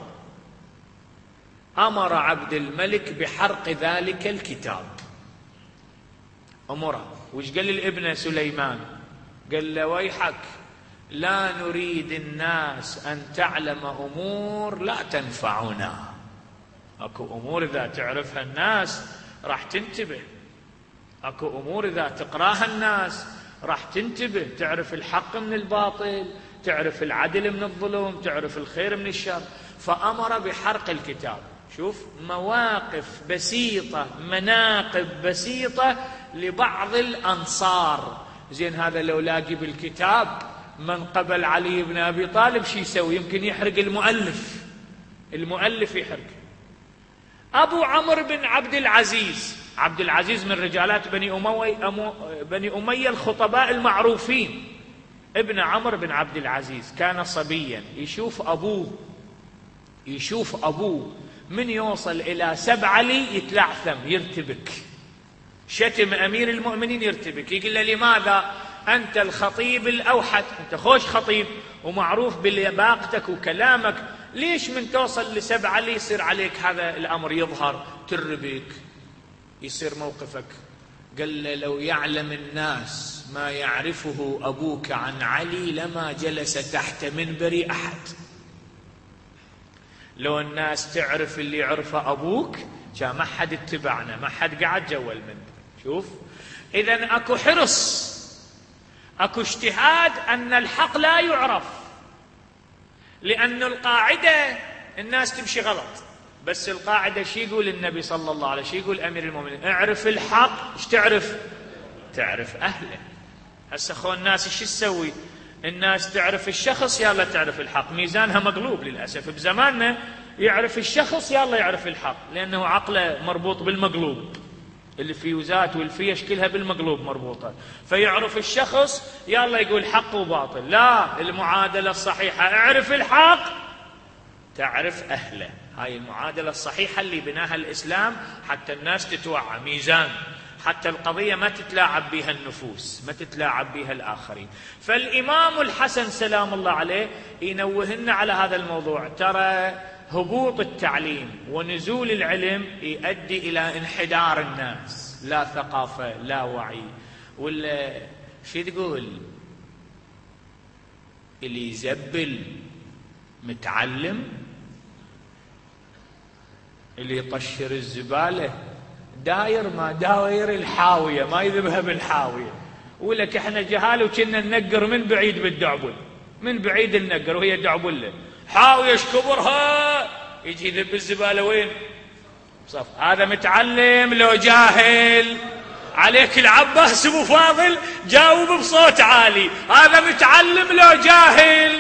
أمر عبد الملك بحرق ذلك الكتاب، أمره. وش قال للابن سليمان؟ قال له ويحك، لا نريد الناس أن تعلم أمور لا تنفعنا. أكو أمور إذا تعرفها الناس راح تنتبه، أكو أمور إذا تقراها الناس راح تنتبه، تعرف الحق من الباطل، تعرف العدل من الظلم، تعرف الخير من الشر. فأمر بحرق الكتاب. شوف، مواقف بسيطة، مناقب بسيطة لبعض الأنصار. زين، هذا لو لاقي بالكتاب من قبل علي بن أبي طالب شي يسوي؟ يمكن يحرق المؤلف، المؤلف يحرق. أبو عمرو بن عبد العزيز، عبد العزيز من رجالات بني أمية، بني أمية الخطباء المعروفين. ابن عمرو بن عبد العزيز كان صبيا، يشوف أبوه يشوف أبوه من يوصل إلى سبع علي يتلعثم، يرتبك، شتم أمير المؤمنين يرتبك. يقول له لماذا أنت الخطيب الأوحد، أنت خوش خطيب ومعروف بلباقتك وكلامك، ليش من توصل لسبع علي يصير عليك هذا الأمر يظهر، تربك، يصير موقفك؟ قال له لو يعلم الناس ما يعرفه أبوك عن علي لما جلس تحت منبر أحد. لو الناس تعرف اللي يعرفه أبوك كان ما حد اتبعنا، ما حد قاعد جوا المنبر. شوف، إذن أكو حرص، أكو اجتهاد أن الحق لا يعرف، لأن القاعدة الناس تمشي غلط، بس القاعدة شي يقول النبي صلى الله عليه وسلم، شي يقول أمير المؤمنين، اعرف الحق. ايش تعرف؟ تعرف أهله. هسه خو الناس ايش تسوي؟ الناس تعرف الشخص يلا تعرف الحق، ميزانها مقلوب للأسف. بزماننا يعرف الشخص يلا يعرف الحق، لأنه عقله مربوط بالمقلوب، الفيوزات والفيش كلها بالمقلوب مربوطة، فيعرف الشخص يلا يقول حق وباطل. لا، المعادلة الصحيحة اعرف الحق تعرف أهله. هاي المعادلة الصحيحة اللي بناها الإسلام حتى الناس تتوعى، ميزان، حتى القضية ما تتلاعب بها النفوس، ما تتلاعب بها الآخرين. فالإمام الحسن سلام الله عليه ينوهنا على هذا الموضوع. ترى هبوط التعليم ونزول العلم يؤدي إلى انحدار الناس، لا ثقافة لا وعي. ولا شو تقول؟ اللي يزبل متعلم، اللي يطشر الزبالة داير ما داير الحاوية، ما يذبها بالحاوية. ولك احنا جهال وكنا ننقر من بعيد بالدعبل، من بعيد النقر وهي دعبله حاوية ايش كبرها، يجي يذب الزبالة وين؟ صف. هذا متعلم لو جاهل؟ عليك العباس ابو فاضل جاوب بصوت عالي، هذا متعلم لو جاهل؟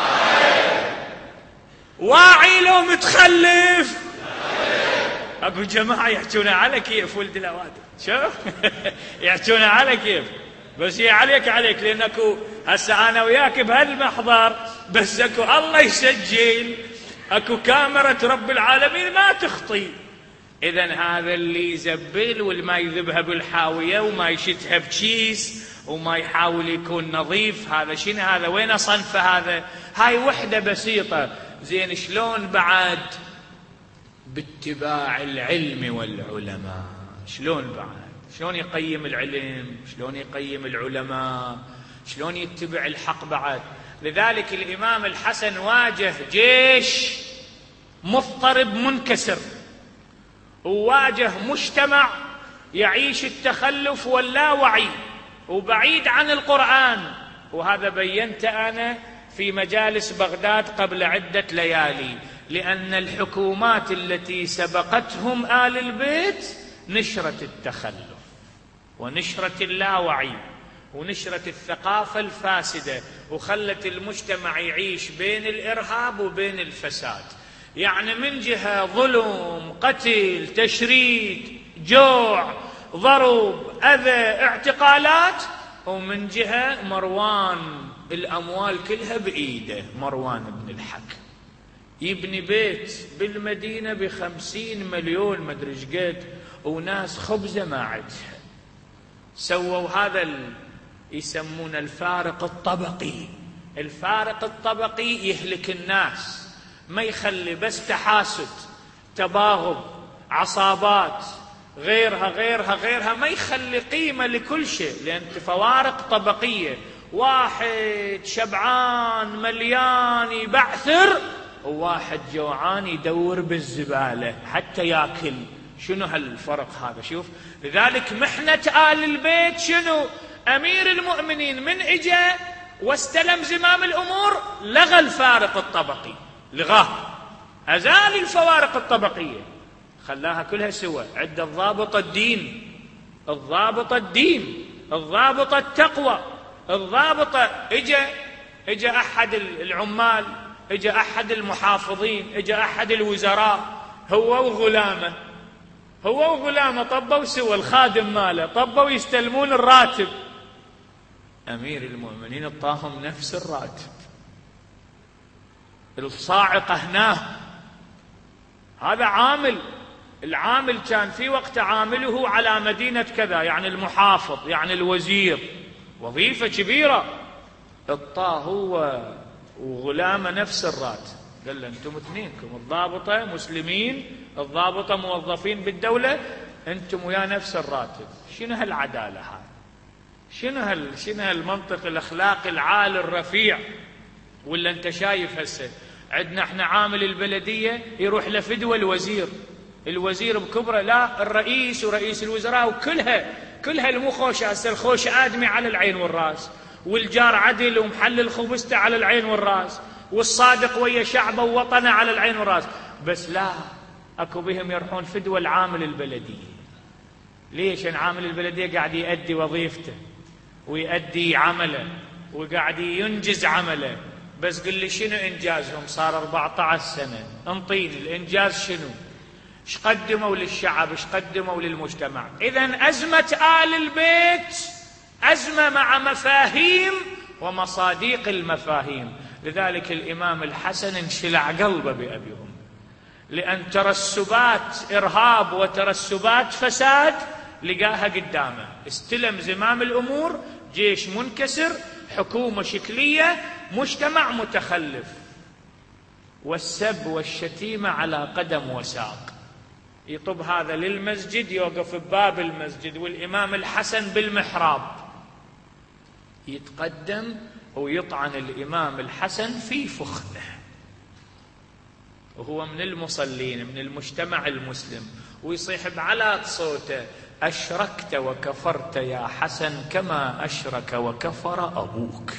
واعي لو متخلف؟ اقول جماعه يحجون على كيف ولد الاوادم، شوف يحجون على كيف، بس هي عليك عليك، لانكو هسه انا وياك بهالمحضر، بس اكو الله يسجل، اكو كاميرا رب العالمين ما تخطي. اذا هذا اللي يزبل والما يذبها بالحاويه وما يشتها بكيس وما يحاول يكون نظيف، هذا شنو هذا؟ وين صنفه هذا؟ هاي وحده بسيطه. زين شلون بعد باتباع العلم والعلماء؟ شلون بعد؟ شلون يقيم العلم؟ شلون يقيم العلماء؟ شلون يتبع الحق بعد؟ لذلك الإمام الحسن واجه جيش مضطرب منكسر، وواجه مجتمع يعيش التخلف واللاوعي وبعيد عن القرآن. وهذا بينت أنا في مجالس بغداد قبل عدة ليالي، لأن الحكومات التي سبقتهم آل البيت نشرت التخلف ونشرت اللاوعي ونشرت الثقافة الفاسدة، وخلت المجتمع يعيش بين الإرهاب وبين الفساد. يعني من جهة ظلم، قتل، تشريد، جوع، ضرب، أذى، اعتقالات، ومن جهة مروان الأموال كلها بإيده، مروان بن الحكم يبني بيت بالمدينة بخمسين مليون مدري ايش قد، وناس خبزة ما عدها. سووا هذا ال... يسمون الفارق الطبقي. الفارق الطبقي يهلك الناس، ما يخلي بس تحاسد، تباغض، عصابات، غيرها غيرها غيرها، ما يخلي قيمة لكل شيء، لأن فوارق طبقية. واحد شبعان مليان يبعثر، وواحد جوعان يدور بالزبالة حتى ياكل. شنو هالفرق هذا؟ شوف، لذلك محنة آل البيت شنو؟ أمير المؤمنين من إجا واستلم زمام الأمور لغى الفارق الطبقي، لغاه، أزال الفوارق الطبقية، خلاها كلها سوى. عند الضابط الدين، الضابط الدين، الضابط التقوى، الضابط. إجا إجا أحد العمال، إجا أحد المحافظين، إجا أحد الوزراء، هو وغلامه، هو وغلامه طبوا سوى، الخادم ماله طبوا يستلمون الراتب. أمير المؤمنين اعطاهم نفس الراتب. الصاعقة هناه، هذا عامل، العامل كان في وقت عامله على مدينة كذا، يعني المحافظ، يعني الوزير، وظيفة كبيرة، اعطاه هو وغلامه نفس الراتب. قال له انتم اثنينكم، الضابطة مسلمين، الضابطة موظفين بالدولة، انتم ويا نفس الراتب. شنو هالعدالة هاي؟ شنو هال شنو هالمنطق الاخلاقي العالي الرفيع؟ ولا انت شايف هسه عندنا احنا عامل البلدية يروح لفدوى الوزير، الوزير بكبره، لا الرئيس ورئيس الوزراء وكلها كلها المو خوشه. هسه الخوش ادمي على العين والراس، والجار عدل ومحلل خبزته على العين والراس، والصادق ويا شعبه ووطنه على العين والراس، بس لا، اكو بهم يروحون فدوى العامل البلديه. ليش؟ العامل البلديه قاعد يؤدي وظيفته ويؤدي عمله وقاعد ينجز عمله، بس قل لي شنو انجازهم؟ صار أربعة عشر سنه، انطيني الانجاز شنو؟ ايش قدموا للشعب؟ ايش قدموا للمجتمع؟ اذا ازمه آل البيت ازمه مع مفاهيم ومصاديق المفاهيم. لذلك الامام الحسن انشلع قلبه بابيهم، لان ترسبات ارهاب وترسبات فساد لقاها قدامه، استلم زمام الامور، جيش منكسر، حكومه شكليه، مجتمع متخلف، والسب والشتيمه على قدم وساق. يطب هذا للمسجد، يوقف بباب المسجد، والامام الحسن بالمحراب يتقدم ويطعن الامام الحسن في فخذه، وهو من المصلين من المجتمع المسلم، ويصيح بعلى صوته: أشركت وكفرت يا حسن كما أشرك وكفر أبوك.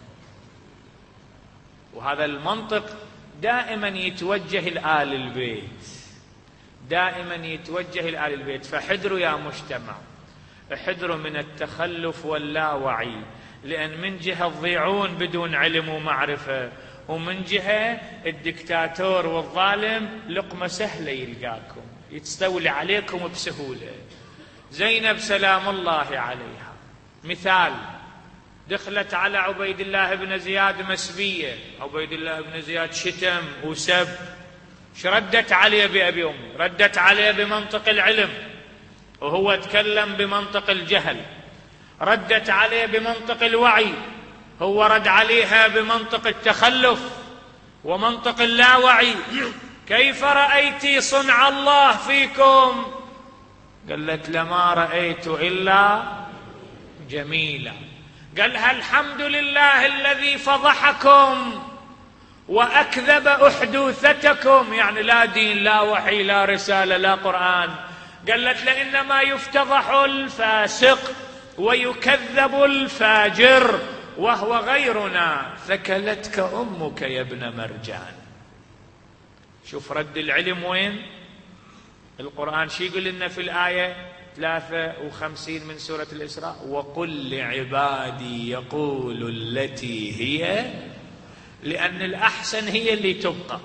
وهذا المنطق دائما يتوجه لآل البيت، دائما يتوجه لآل البيت. فحذروا يا مجتمع، احذروا من التخلف واللاوعي، لأن من جهة تضيعون بدون علم ومعرفة، ومن جهة الدكتاتور والظالم لقمة سهلة يلقاكم، يتستولي عليكم بسهولة. زينب سلام الله عليها مثال، دخلت على عبيد الله بن زياد مسبية، عبيد الله بن زياد شتم وسب، شردت عليه بأبي أمي؟ ردت عليه بمنطق العلم، وهو تكلم بمنطق الجهل. ردت عليه بمنطق الوعي، هو رد عليها بمنطق التخلف ومنطق اللاوعي. كيف رأيت صنع الله فيكم؟ قالت: لما رأيت إلا جميلا. قالها: الحمد لله الذي فضحكم وأكذب أحدوثتكم، يعني لا دين لا وحي لا رسالة لا قرآن. قالت: لإنما يفتضح الفاسق ويكذب الفاجر وهو غيرنا، ثكلتك أمك يا ابن مرجان. شوف رد العلم وين؟ القرآن شي يقول لنا في الآية ثلاثة وخمسين من سورة الإسراء: وقل لعبادي يقول التي هي، لأن الأحسن هي اللي تبقى،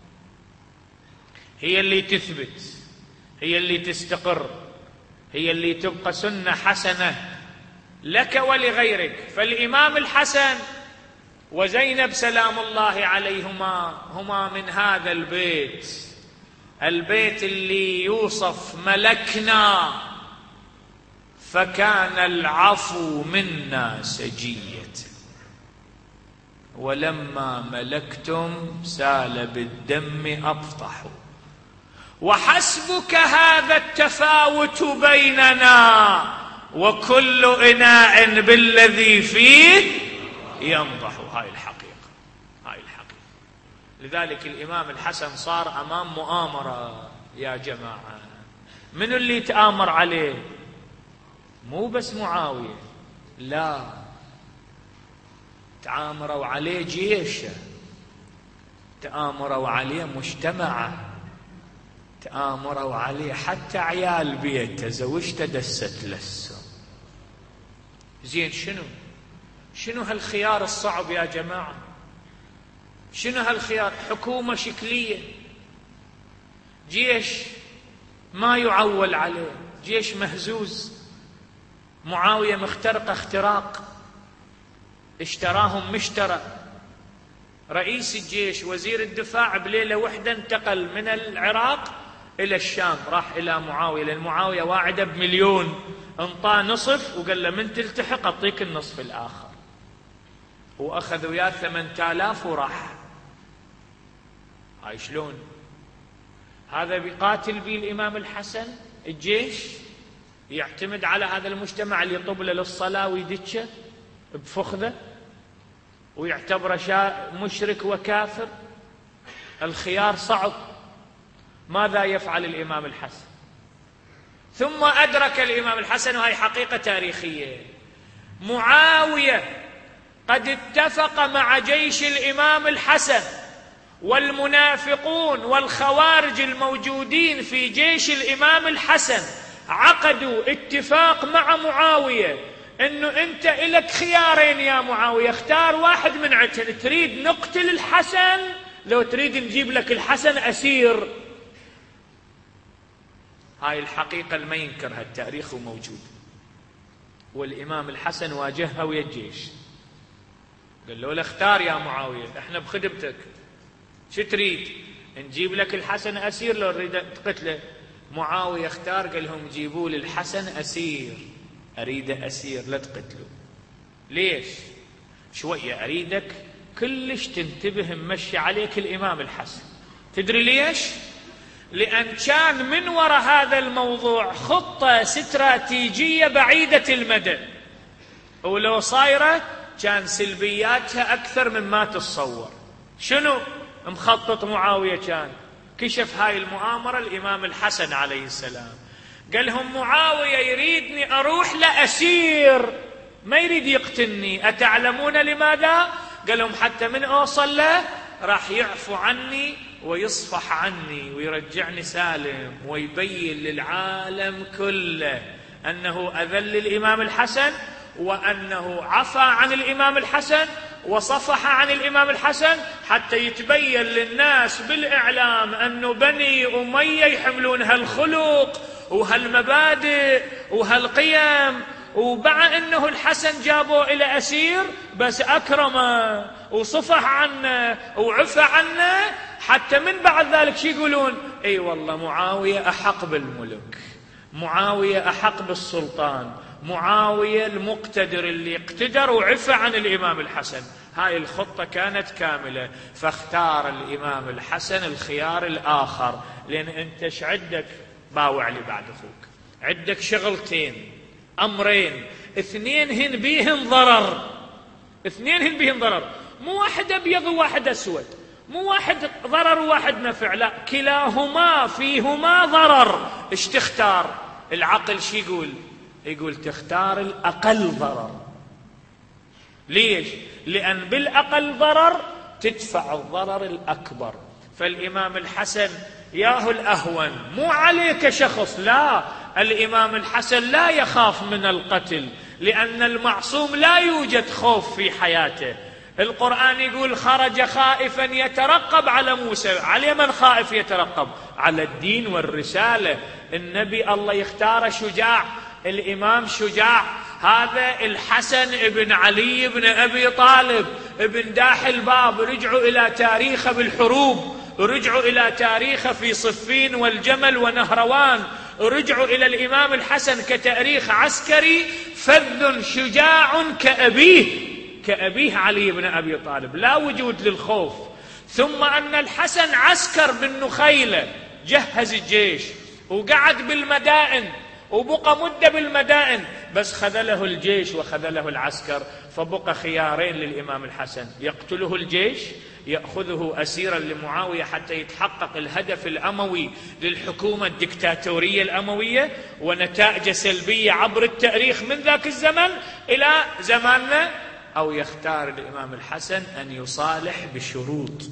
هي اللي تثبت، هي اللي تستقر، هي اللي تبقى سنة حسنة لك ولغيرك. فالإمام الحسن وزينب سلام الله عليهما هما من هذا البيت، البيت اللي يوصف ملكنا فكان العفو منا سجية، ولما ملكتم سال بالدم أبطح، وحسبك هذا التفاوت بيننا وكل إناء بالذي فيه ينضح. هاي الحقيقة، هاي الحقيقة. لذلك الإمام الحسن صار أمام مؤامرة يا جماعة. من اللي تآمر عليه؟ مو بس معاوية، لا، تآمروا عليه جيشه، تآمروا عليه مجتمعه، تآمروا عليه حتى عيال بيته، زوجته دست لسه. زين شنو؟ شنو هالخيار الصعب يا جماعة؟ شنو هالخيار؟ حكومة شكلية، جيش ما يعول عليه، جيش مهزوز، معاوية مخترقة اختراق، اشتراهم مشترى، رئيس الجيش وزير الدفاع بليلة واحدة انتقل من العراق إلى الشام، راح إلى معاوية، لأن معاوية واعدة بمليون، انطاه نصف وقال له من تلتحق أعطيك النصف الآخر، وأخذ وياه ثمانية آلاف وراح. هاي شلون؟ هذا بيقاتل به الإمام الحسن الجيش، يعتمد على هذا المجتمع اللي يطب له للصلاة ويدشه بفخذه ويعتبره مشرك وكافر. الخيار صعب. ماذا يفعل الإمام الحسن؟ ثم أدرك الإمام الحسن، وهي حقيقة تاريخية، معاوية قد اتفق مع جيش الإمام الحسن، والمنافقون والخوارج الموجودين في جيش الإمام الحسن عقدوا اتفاق مع معاوية انه انت إلك خيارين يا معاوية، اختار واحد من عندهن، تريد نقتل الحسن لو تريد نجيب لك الحسن أسير. هاي الحقيقة اللي ما ينكرها التاريخ وموجود. والإمام الحسن واجهها ويا الجيش، قال له اختار يا معاوية، احنا بخدمتك، شو تريد؟ نجيب لك الحسن أسير لو نريد تقتله؟ معاوية اختار، قال لهم جيبوا لي الحسن أسير، أريد أسير لا تقتله. ليش؟ شوية أريدك كلش تنتبه ممشي عليك الإمام الحسن. تدري ليش؟ لأن كان من وراء هذا الموضوع خطة استراتيجية بعيدة المدى، ولو صايرة كان سلبياتها أكثر مما تتصور. شنو مخطط معاوية؟ كان كشف هاي المؤامرة الإمام الحسن عليه السلام، قال لهم معاوية يريدني أروح لأسير، ما يريد يقتلني. أتعلمون لماذا؟ قال لهم حتى من أوصل له راح يعفو عني ويصفح عني ويرجعني سالم، ويبين للعالم كله أنه أذل الإمام الحسن، وأنه عفى عن الإمام الحسن وصفح عن الإمام الحسن، حتى يتبين للناس بالإعلام أنه بني أمية يحملون هالخلق وهالمبادئ وهالقيم، وبع أنه الحسن جابه إلى أسير بس أكرمه وصفح عنه وعفى عنه، حتى من بعد ذلك شي يقولون؟ أي والله معاوية أحق بالملك، معاوية أحق بالسلطان، معاوية المقتدر اللي اقتدر وعفى عن الإمام الحسن. هاي الخطة كانت كاملة، فاختار الإمام الحسن الخيار الآخر. لأن أنت ايش عندك؟ باوع لي بعد أخوك، عندك شغلتين، أمرين، اثنين هن بيهن ضرر، اثنين هن بيهن ضرر، مو واحد أبيض وواحد أسود، مو واحد ضرر وواحد نفع، لا، كلاهما فيهما ضرر. ايش تختار؟ العقل شي يقول؟ يقول تختار الأقل ضرر. ليش؟ لأن بالأقل ضرر تدفع الضرر الأكبر. فالإمام الحسن ياهو الأهون، مو عليك شخص، لا، الإمام الحسن لا يخاف من القتل، لأن المعصوم لا يوجد خوف في حياته. القرآن يقول خرج خائفا يترقب على موسى. على من خائف يترقب؟ على الدين والرسالة. النبي الله يختار شجاع، الإمام شجاع، هذا الحسن ابن علي بن أبي طالب ابن داح الباب. رجعوا إلى تاريخه بالحروب، رجعوا إلى تاريخه في صفين والجمل ونهروان، رجعوا إلى الإمام الحسن كتاريخ عسكري فذ شجاع كأبيه، كأبيه علي بن أبي طالب، لا وجود للخوف. ثم أن الحسن عسكر بالنخيلة، جهز الجيش وقعد بالمدائن وبقى مدة بالمدائن، بس خذله الجيش وخذله العسكر. فبقى خيارين للإمام الحسن: يقتله الجيش، يأخذه أسيرا لمعاوية حتى يتحقق الهدف الأموي للحكومة الدكتاتورية الأموية ونتائج سلبية عبر التاريخ من ذاك الزمن إلى زماننا، أو يختار الإمام الحسن أن يصالح بشروط.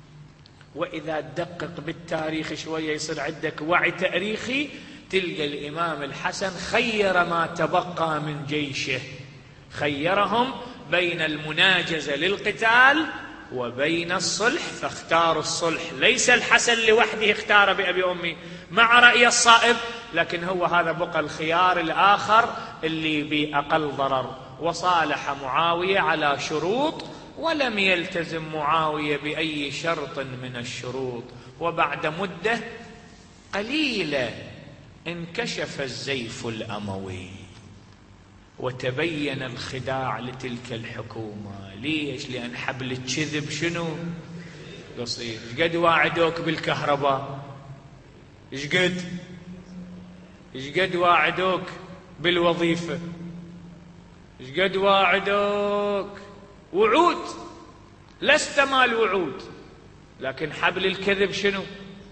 وإذا تدقق بالتاريخ شوية يصير عندك وعي تاريخي، تلقى الإمام الحسن خير ما تبقى من جيشه، خيرهم بين المناجزة للقتال وبين الصلح، فاختاروا الصلح. ليس الحسن لوحده اختار بأبي أمي مع رأي الصائب، لكن هو هذا بقى الخيار الآخر اللي بأقل ضرر. وصالح معاوية على شروط، ولم يلتزم معاوية بأي شرط من الشروط. وبعد مدة قليلة انكشف الزيف الأموي وتبين الخداع لتلك الحكومة. ليش؟ لأن حبل الكذب شنو؟ قصير. قد واعدوك بالكهرباء، ايش قد ايش قد واعدوك بالوظيفة، ايش قد واعدوك وعود، لست مال وعود، لكن حبل الكذب شنو؟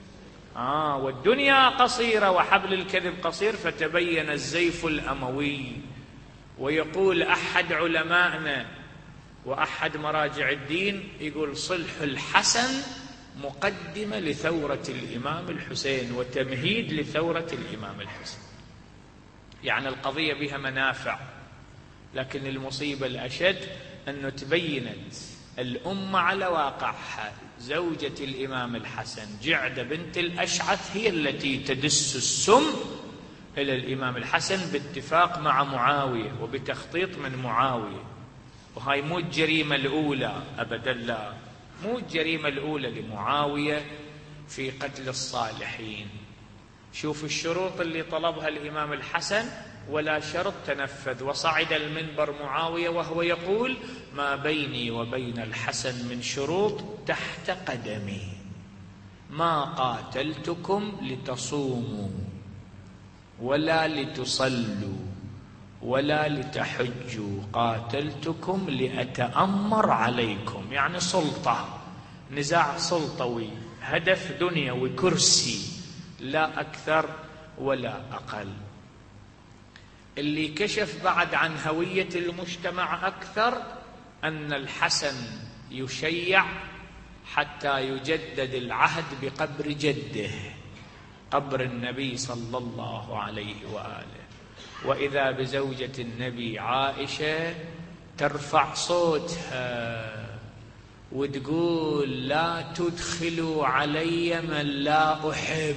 آه والدنيا قصيرة وحبل الكذب قصير. فتبين الزيف الأموي. ويقول أحد علمائنا وأحد مراجع الدين يقول صلح الحسن مقدمة لثورة الإمام الحسين وتمهيد لثورة الإمام الحسين. يعني القضية بها منافع، لكن المصيبة الأشد أنه تبينت الأمة على واقعها. زوجة الإمام الحسن جعدة بنت الأشعث هي التي تدس السم إلى الإمام الحسن باتفاق مع معاوية وبتخطيط من معاوية. وهاي مو الجريمة الأولى أبدا، لا، مو الجريمة الأولى لمعاوية في قتل الصالحين. شوف الشروط اللي طلبها الإمام الحسن ولا شرط تنفذ. وصعد المنبر معاوية وهو يقول: ما بيني وبين الحسن من شروط تحت قدمي، ما قاتلتكم لتصوموا ولا لتصلوا ولا لتحجوا، قاتلتكم لأتأمر عليكم. يعني سلطة، نزاع سلطوي، هدف دنيوي، كرسي، لا أكثر ولا أقل. اللي كشف بعد عن هوية المجتمع أكثر أن الحسن يشيع حتى يجدد العهد بقبر جده، قبر النبي صلى الله عليه وآله. وإذا بزوجة النبي عائشة ترفع صوتها وتقول: لا تدخلوا علي من لا أحب.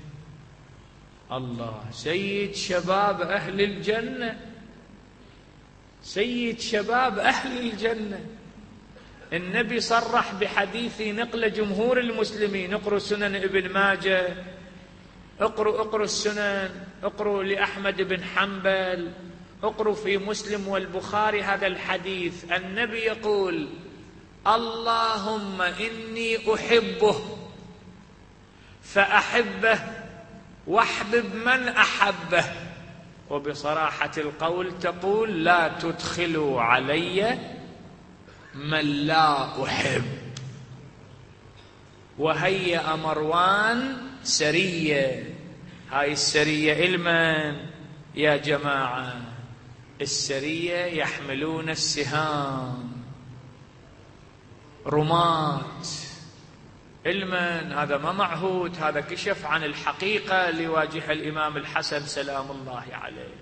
الله، سيد شباب أهل الجنة، سيد شباب أهل الجنة. النبي صرح بحديث نقل جمهور المسلمين. اقروا سنن ابن ماجه، اقروا اقروا السنن، اقروا لأحمد بن حنبل، اقروا في مسلم والبخاري هذا الحديث. النبي يقول: اللهم إني أحبه فأحبه واحبب من أحبه. وبصراحة القول تقول: لا تدخلوا علي من لا أحب. وهيأ مروان سرية. هاي السرية إلمن يا جماعة؟ السرية يحملون السهام، رماة. علما هذا ما معهود، هذا كشف عن الحقيقة اللي واجهها الإمام الحسن سلام الله عليه.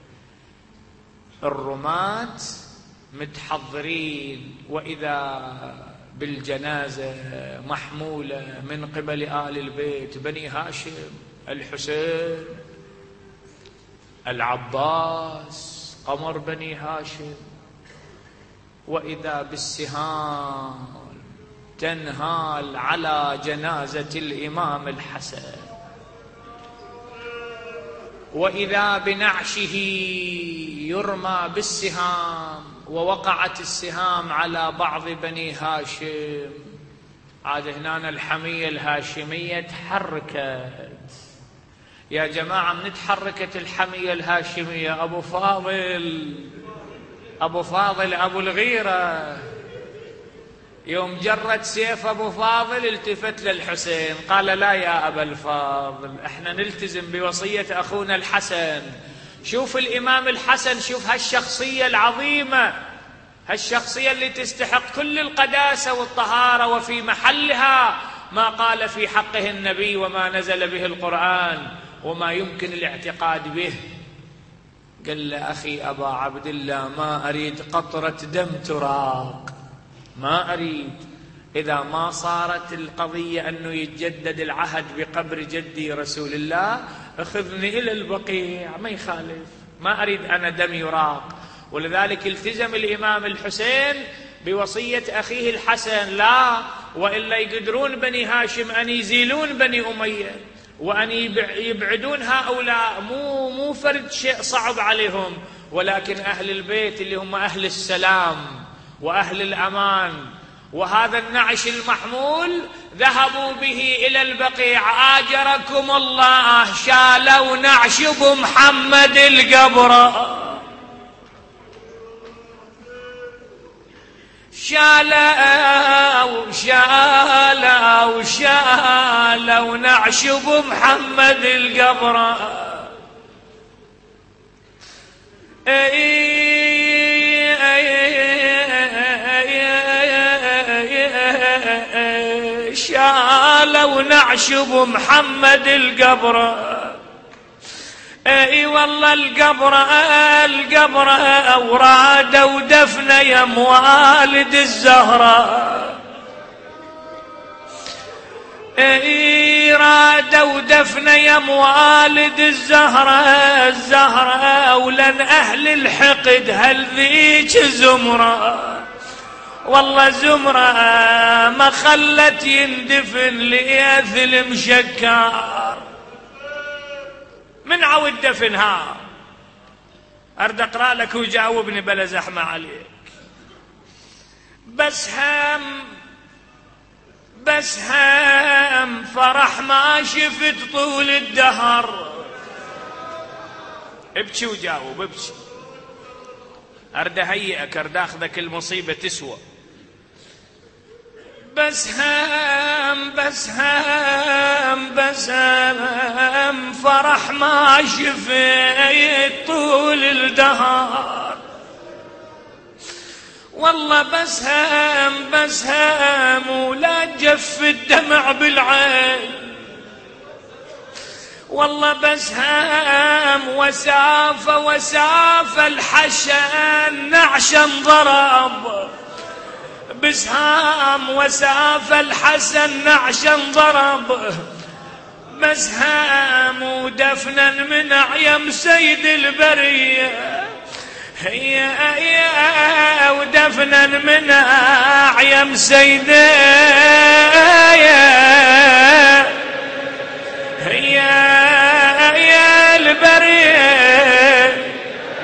الرماة متحضرين، وإذا بالجنازة محمولة من قبل آل البيت بني هاشم، الحسين، العباس، قمر بني هاشم، وإذا بالسهام تنهال على جنازة الإمام الحسن، وإذا بنعشه يرمى بالسهام، ووقعت السهام على بعض بني هاشم. عاد هنا الحمية الهاشمية تحركت. يا جماعة، من تحركت الحمية الهاشمية؟ أبو فاضل، أبو فاضل أبو الغيرة، يوم جرت سيف أبو فاضل التفت للحسين قال: لا يا أبا الفاضل، احنا نلتزم بوصية أخونا الحسن. شوف الإمام الحسن، شوف هالشخصية العظيمة، هالشخصية اللي تستحق كل القداسة والطهارة، وفي محلها ما قال في حقه النبي وما نزل به القرآن وما يمكن الاعتقاد به. قال له: أخي أبا عبد الله، ما أريد قطرة دم تراق، ما أريد. إذا ما صارت القضية أنه يتجدد العهد بقبر جدي رسول الله، أخذني إلى البقيع، ما يخالف، ما أريد أنا دم يراق. ولذلك التزم الإمام الحسين بوصية أخيه الحسن: لا، وإلا يقدرون بني هاشم أن يزيلون بني أمية وأن يبعدون هؤلاء. مو مو فرد شيء صعب عليهم، ولكن أهل البيت اللي هم أهل السلام وأهل الأمان. وهذا النعش المحمول ذهبوا به إلى البقيع، آجركم الله، شالوا نعش أبو محمد القبر، شالوا شالوا شالوا نعش أبو محمد القبر. اي اي شالوا نعشب محمد القبر. اي والله القبر القبر اوراد ودفنه يا موالد الزهراء. اي راد ودفنه يا موالد الزهراء الزهراء. ولن اهل الحقد هل ذيك زمره والله زمره ما خلت يندفن ليث المشكار. من عود دفن ها ارد اقرا لك وجاوبني بلا زحمه عليك. بس هم بس هم فرح ما شفت طول الدهر. ابكي وجاوب ابكي. ارد اهيئك ارد اخذك المصيبه تسوى. بس هم بس هم بس هم فرح ما شفت طول الدهر. والله بس هم بس هم ولا جف الدمع بالعين. والله بس هم وسافة وسافة الحشن نعشا ضرب. بسهام وسافة الحسن نعشا ضرب. بسهام ودفنا من عيم سيد البرية. هي هي ودفنا من عيم سيد هي هي البرية.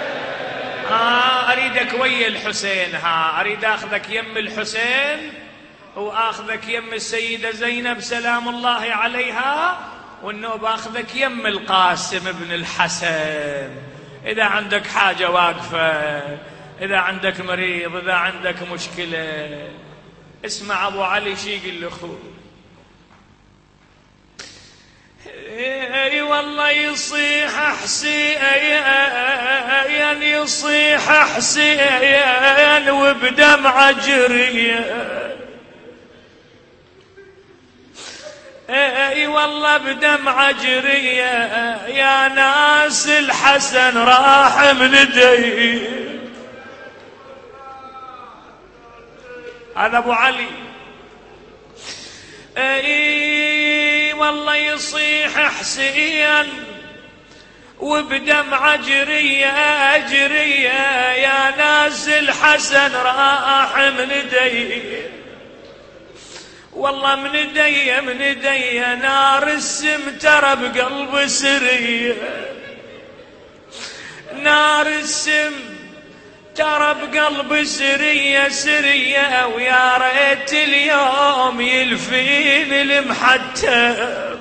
آه أريدك ويا الحسين. ها أريد أخذك يم الحسين وأخذك يم السيدة زينب سلام الله عليها، والنوب أخذك يم القاسم ابن الحسن. إذا عندك حاجة واقفة، إذا عندك مريض، إذا عندك مشكلة. اسمع أبو علي شي يقول لأخوه. اي والله يصيح حسين يصيح حسين وبدمعة جرية. اي والله بدمعة جرية يا ناس الحسن راح من يدي. هذا ابو علي. اي والله يصيح حسين وبدمعة جرية جرية يا ناس الحسن راح من يدي. والله من يدي من يدي نار السم ترى بقلب سرية. نار السم ترى بقلب سرية سرية. ويا ريت اليوم يلفين المحتم.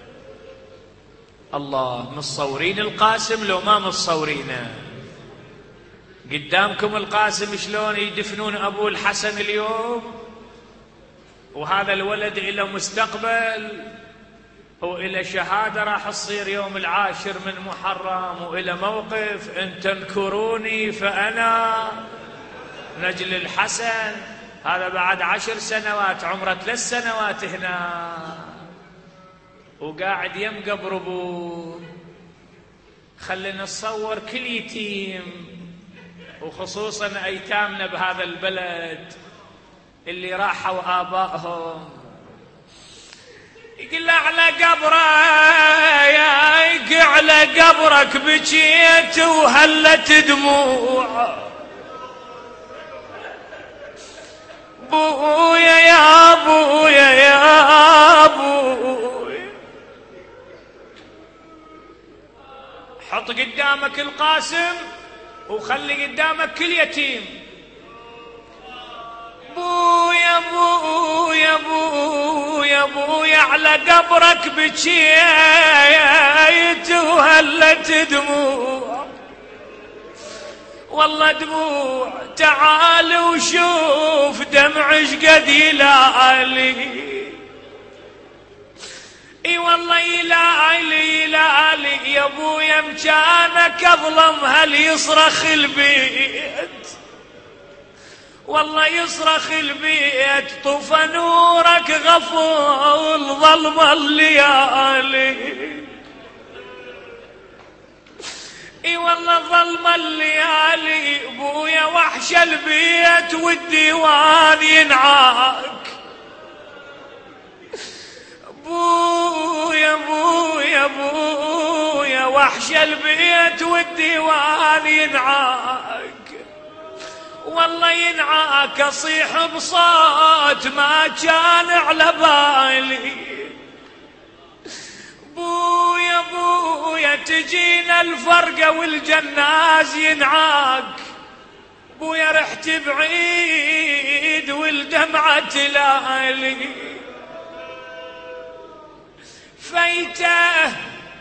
الله متصورين القاسم لو ما متصورينه؟ قدامكم القاسم شلون يدفنون ابو الحسن اليوم، وهذا الولد له مستقبل وإلى شهادة راح تصير يوم العاشر من محرم، وإلى موقف إن تنكروني فأنا نجل الحسن. هذا بعد عشر سنوات عمره ثلاث سنوات هنا وقاعد يم قبر ابوه. خلينا نتصور كل يتيم وخصوصا ايتامنا بهذا البلد اللي راحوا آبائهم، يقول على قبره يا يقع على قبرك بكيت وهلت دموع. بويا يا بويا يا بويا. حط قدامك القاسم وخلي قدامك كل يتيم. بويا بويا بويا بويا على قبرك بكيت وهلت دموع. والله دموع تعال وشوف دمعش قد يلالي. اي والله يلالي يلالي يا ابويا مكانك اظلم هل يصرخ البيت. والله يصرخ البيت طف نورك غفول ظلم الليالي. اي والله ظلم الليالي بويا وحش البيت والديوان ينعاك. بويا بويا بويا وحش البيت والديوان ينعاك. والله ينعاك اصيح بصوت ما كان على بالي. بويا بويا تجينا الفرقة والجناز ينعاك. بويا رحت بعيد والدمعة تلالي. فيته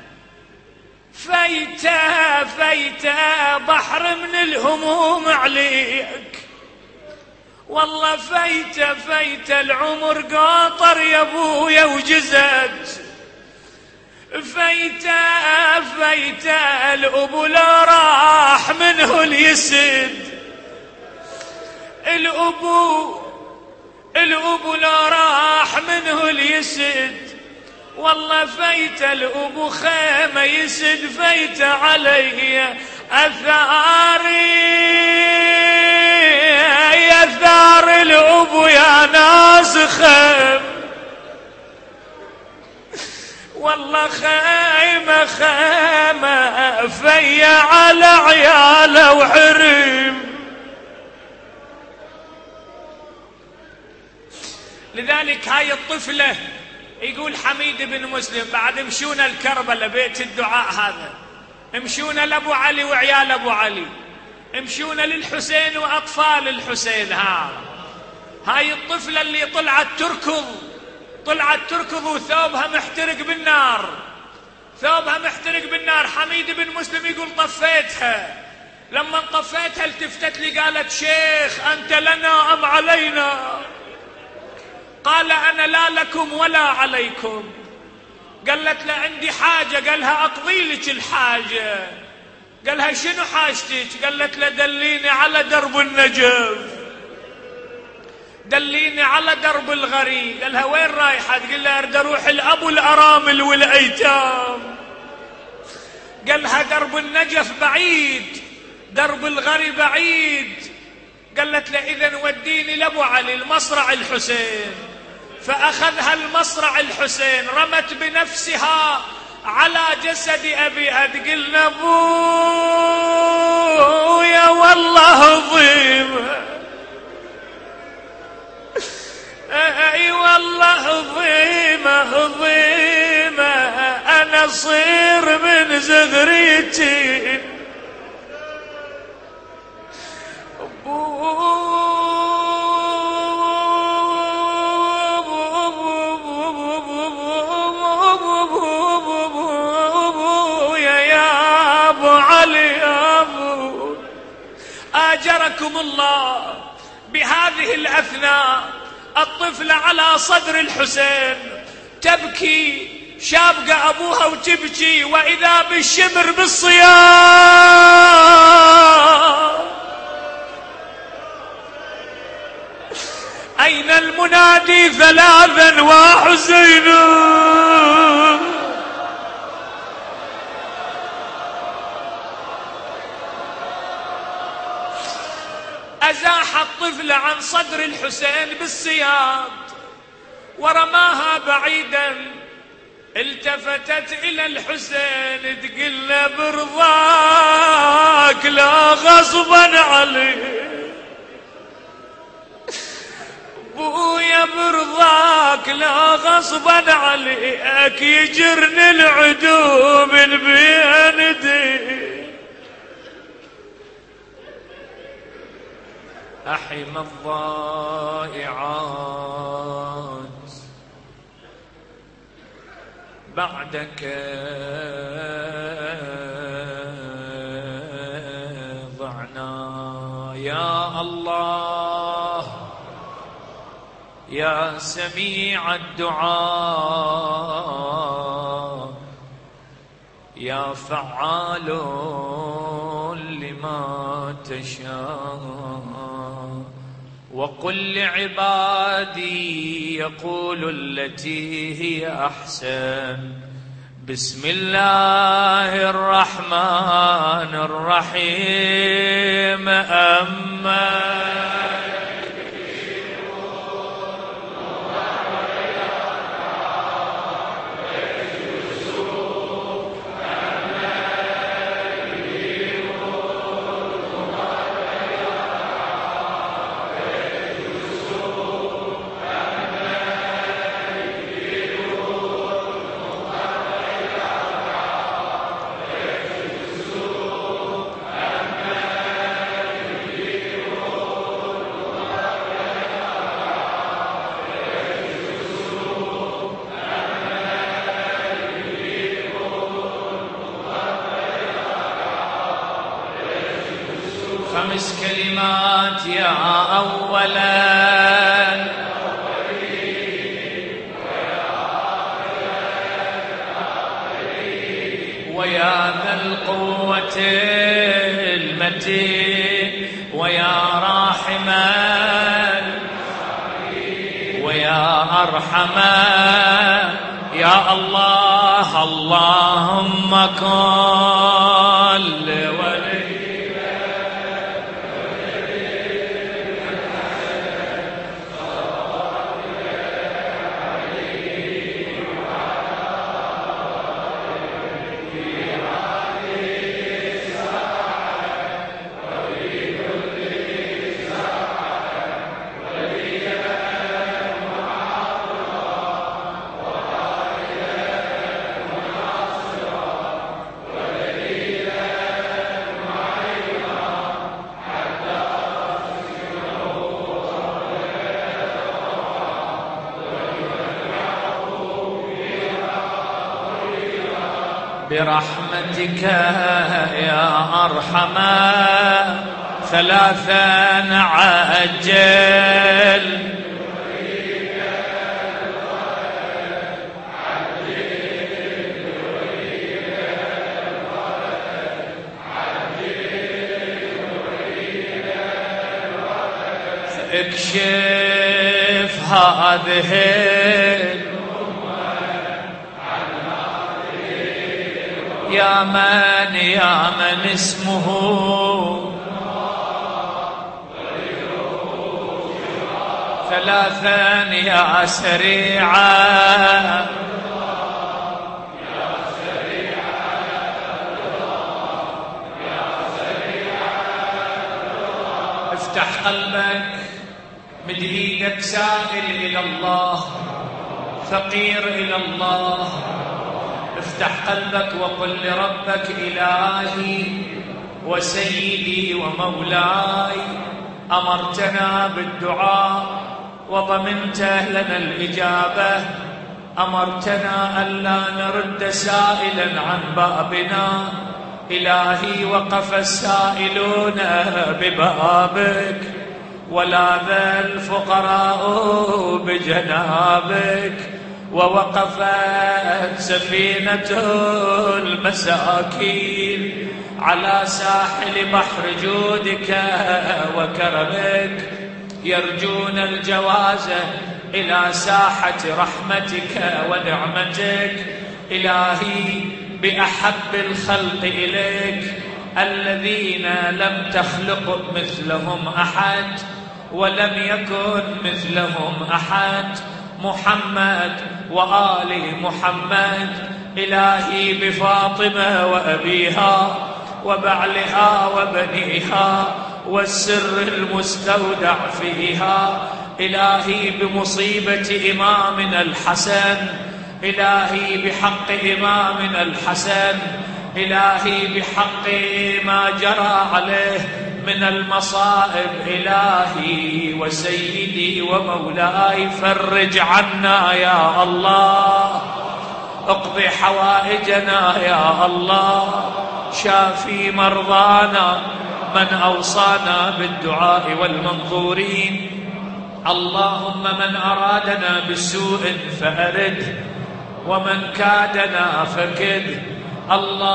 فيته فيته بحر من الهموم عليك. والله فيته فيته العمر قاطر يا ابويا وجزت. فيته فيته الابو لا راح منه اليسد. الابو الابو لا راح منه اليسد. والله فيت الأبو خيمة يسد فيت علي أثاري يا ثار الأبو يا ناس خيم. والله خيمة خيمة في على عياله وحرم. لذلك هاي الطفلة يقول حميد بن مسلم بعد مشونا الكربلاء بيت الدعاء هذا، مشونا لابو علي وعيال ابو علي، مشونا للحسين واطفال الحسين. ها هاي الطفلة اللي طلعت تركض طلعت تركض وثوبها محترق بالنار، ثوبها محترق بالنار. حميد بن مسلم يقول طفيتها. لما طفيتها التفتت لي قالت شيخ أنت لنا أم علينا؟ قال أنا لا لكم ولا عليكم. قالت له عندي حاجة. قالها أقضي لك الحاجة. قالها شنو حاجتك؟ قالت له دليني على درب النجف، دليني على درب الغري. قالها وين رايحة؟ تقول له أريد أروح الأب الأرامل والأيتام. قالها درب النجف بعيد، درب الغري بعيد. قالت له إذن وديني لأبو علي المصرع الحسين. فأخذها المصرع الحسين، رمت بنفسها على جسد أبيها. تقلنا بويا والله ظيمة، أي والله ظيمة ظيمة أنا صير من زذريتي. آجركم الله بهذه الأثناء الطفلة على صدر الحسين تبكي، شابقة أبوها وتبكي، وإذا بالشمر بالصيام. أين المنادي ثلاثا وحسين؟ أزاح الطفل عن صدر الحسين بالسياط ورماها بعيدا. التفتت إلى الحسين تقول له برضاك لا غصبا عليه. بويا برضاك لا غصبا عليك يجرني العدو من بين دي. أحم الضائعات بعدك ضعنا يا الله يا سميع الدعاء يا فعال لما تشاء. وقل لعبادي يقول التي هي أحسن بسم الله الرحمن الرحيم أما خمس كلمات يا أولا ويا ذا القوة المتين ويا راحما ويا أرحما يا الله اللهم كن ولي برحمتك يا أرحما ثلاثا عجل اكشف هذه يا من يا من اسمه ثلاثا يا سريعا افتح قلبك مد ايدك سائل الى الله فقير الى الله افتح قلبك وقل لربك إلهي وسيدي ومولاي أمرتنا بالدعاء وضمنت لنا الإجابة أمرتنا ألا نرد سائلا عن بابنا إلهي وقف السائلون ببابك ولاذ الفقراء بجنابك ووقفت سفينة المساكين على ساحل بحر جودك وكرمك يرجون الجواز إلى ساحة رحمتك ونعمتك إلهي بأحب الخلق إليك الذين لم تخلق مثلهم أحد ولم يكن مثلهم أحد محمد وآل محمد إلهي بفاطمة وأبيها وبعلها وبنيها والسر المستودع فيها إلهي بمصيبة إمامنا الحسن إلهي بحق إمامنا الحسن إلهي بحق ما جرى عليه من المصائب إلهي وسيدي ومولاي فرج عنا يا الله اقضي حوائجنا يا الله شافي مرضانا من أوصانا بالدعاء والمنظورين اللهم من أرادنا بالسوء فأرد ومن كادنا فكد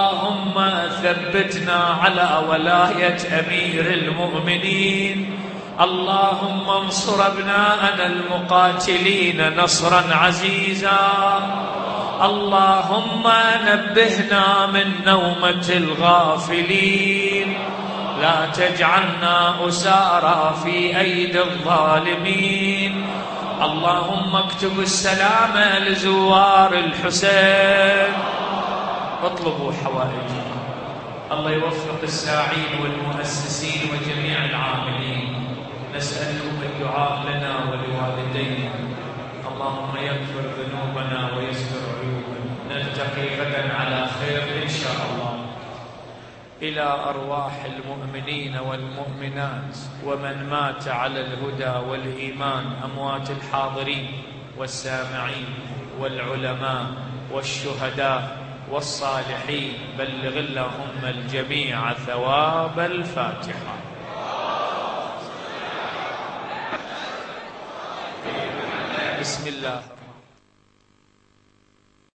اللهم ثبتنا على ولاية أمير المؤمنين اللهم انصر أبناءنا المقاتلين نصرا عزيزا. اللهم نبهنا من نومة الغافلين، لا تجعلنا أسارى في أيدي الظالمين. اللهم اكتب السلامة لزوار الحسين. اطلبوا حوائجكم. الله يوفق الساعين والمؤسسين وجميع العاملين. نسألكم الدعاء لنا ولوالدينا. اللهم يغفر ذنوبنا ويستر عيوبنا. نلتقي غدا على خير إن شاء الله. إلى أرواح المؤمنين والمؤمنات ومن مات على الهدى والإيمان، أموات الحاضرين والسامعين والعلماء والشهداء والصالحين، بلغ اللهم الجميع ثواب الفاتحة. بسم الله.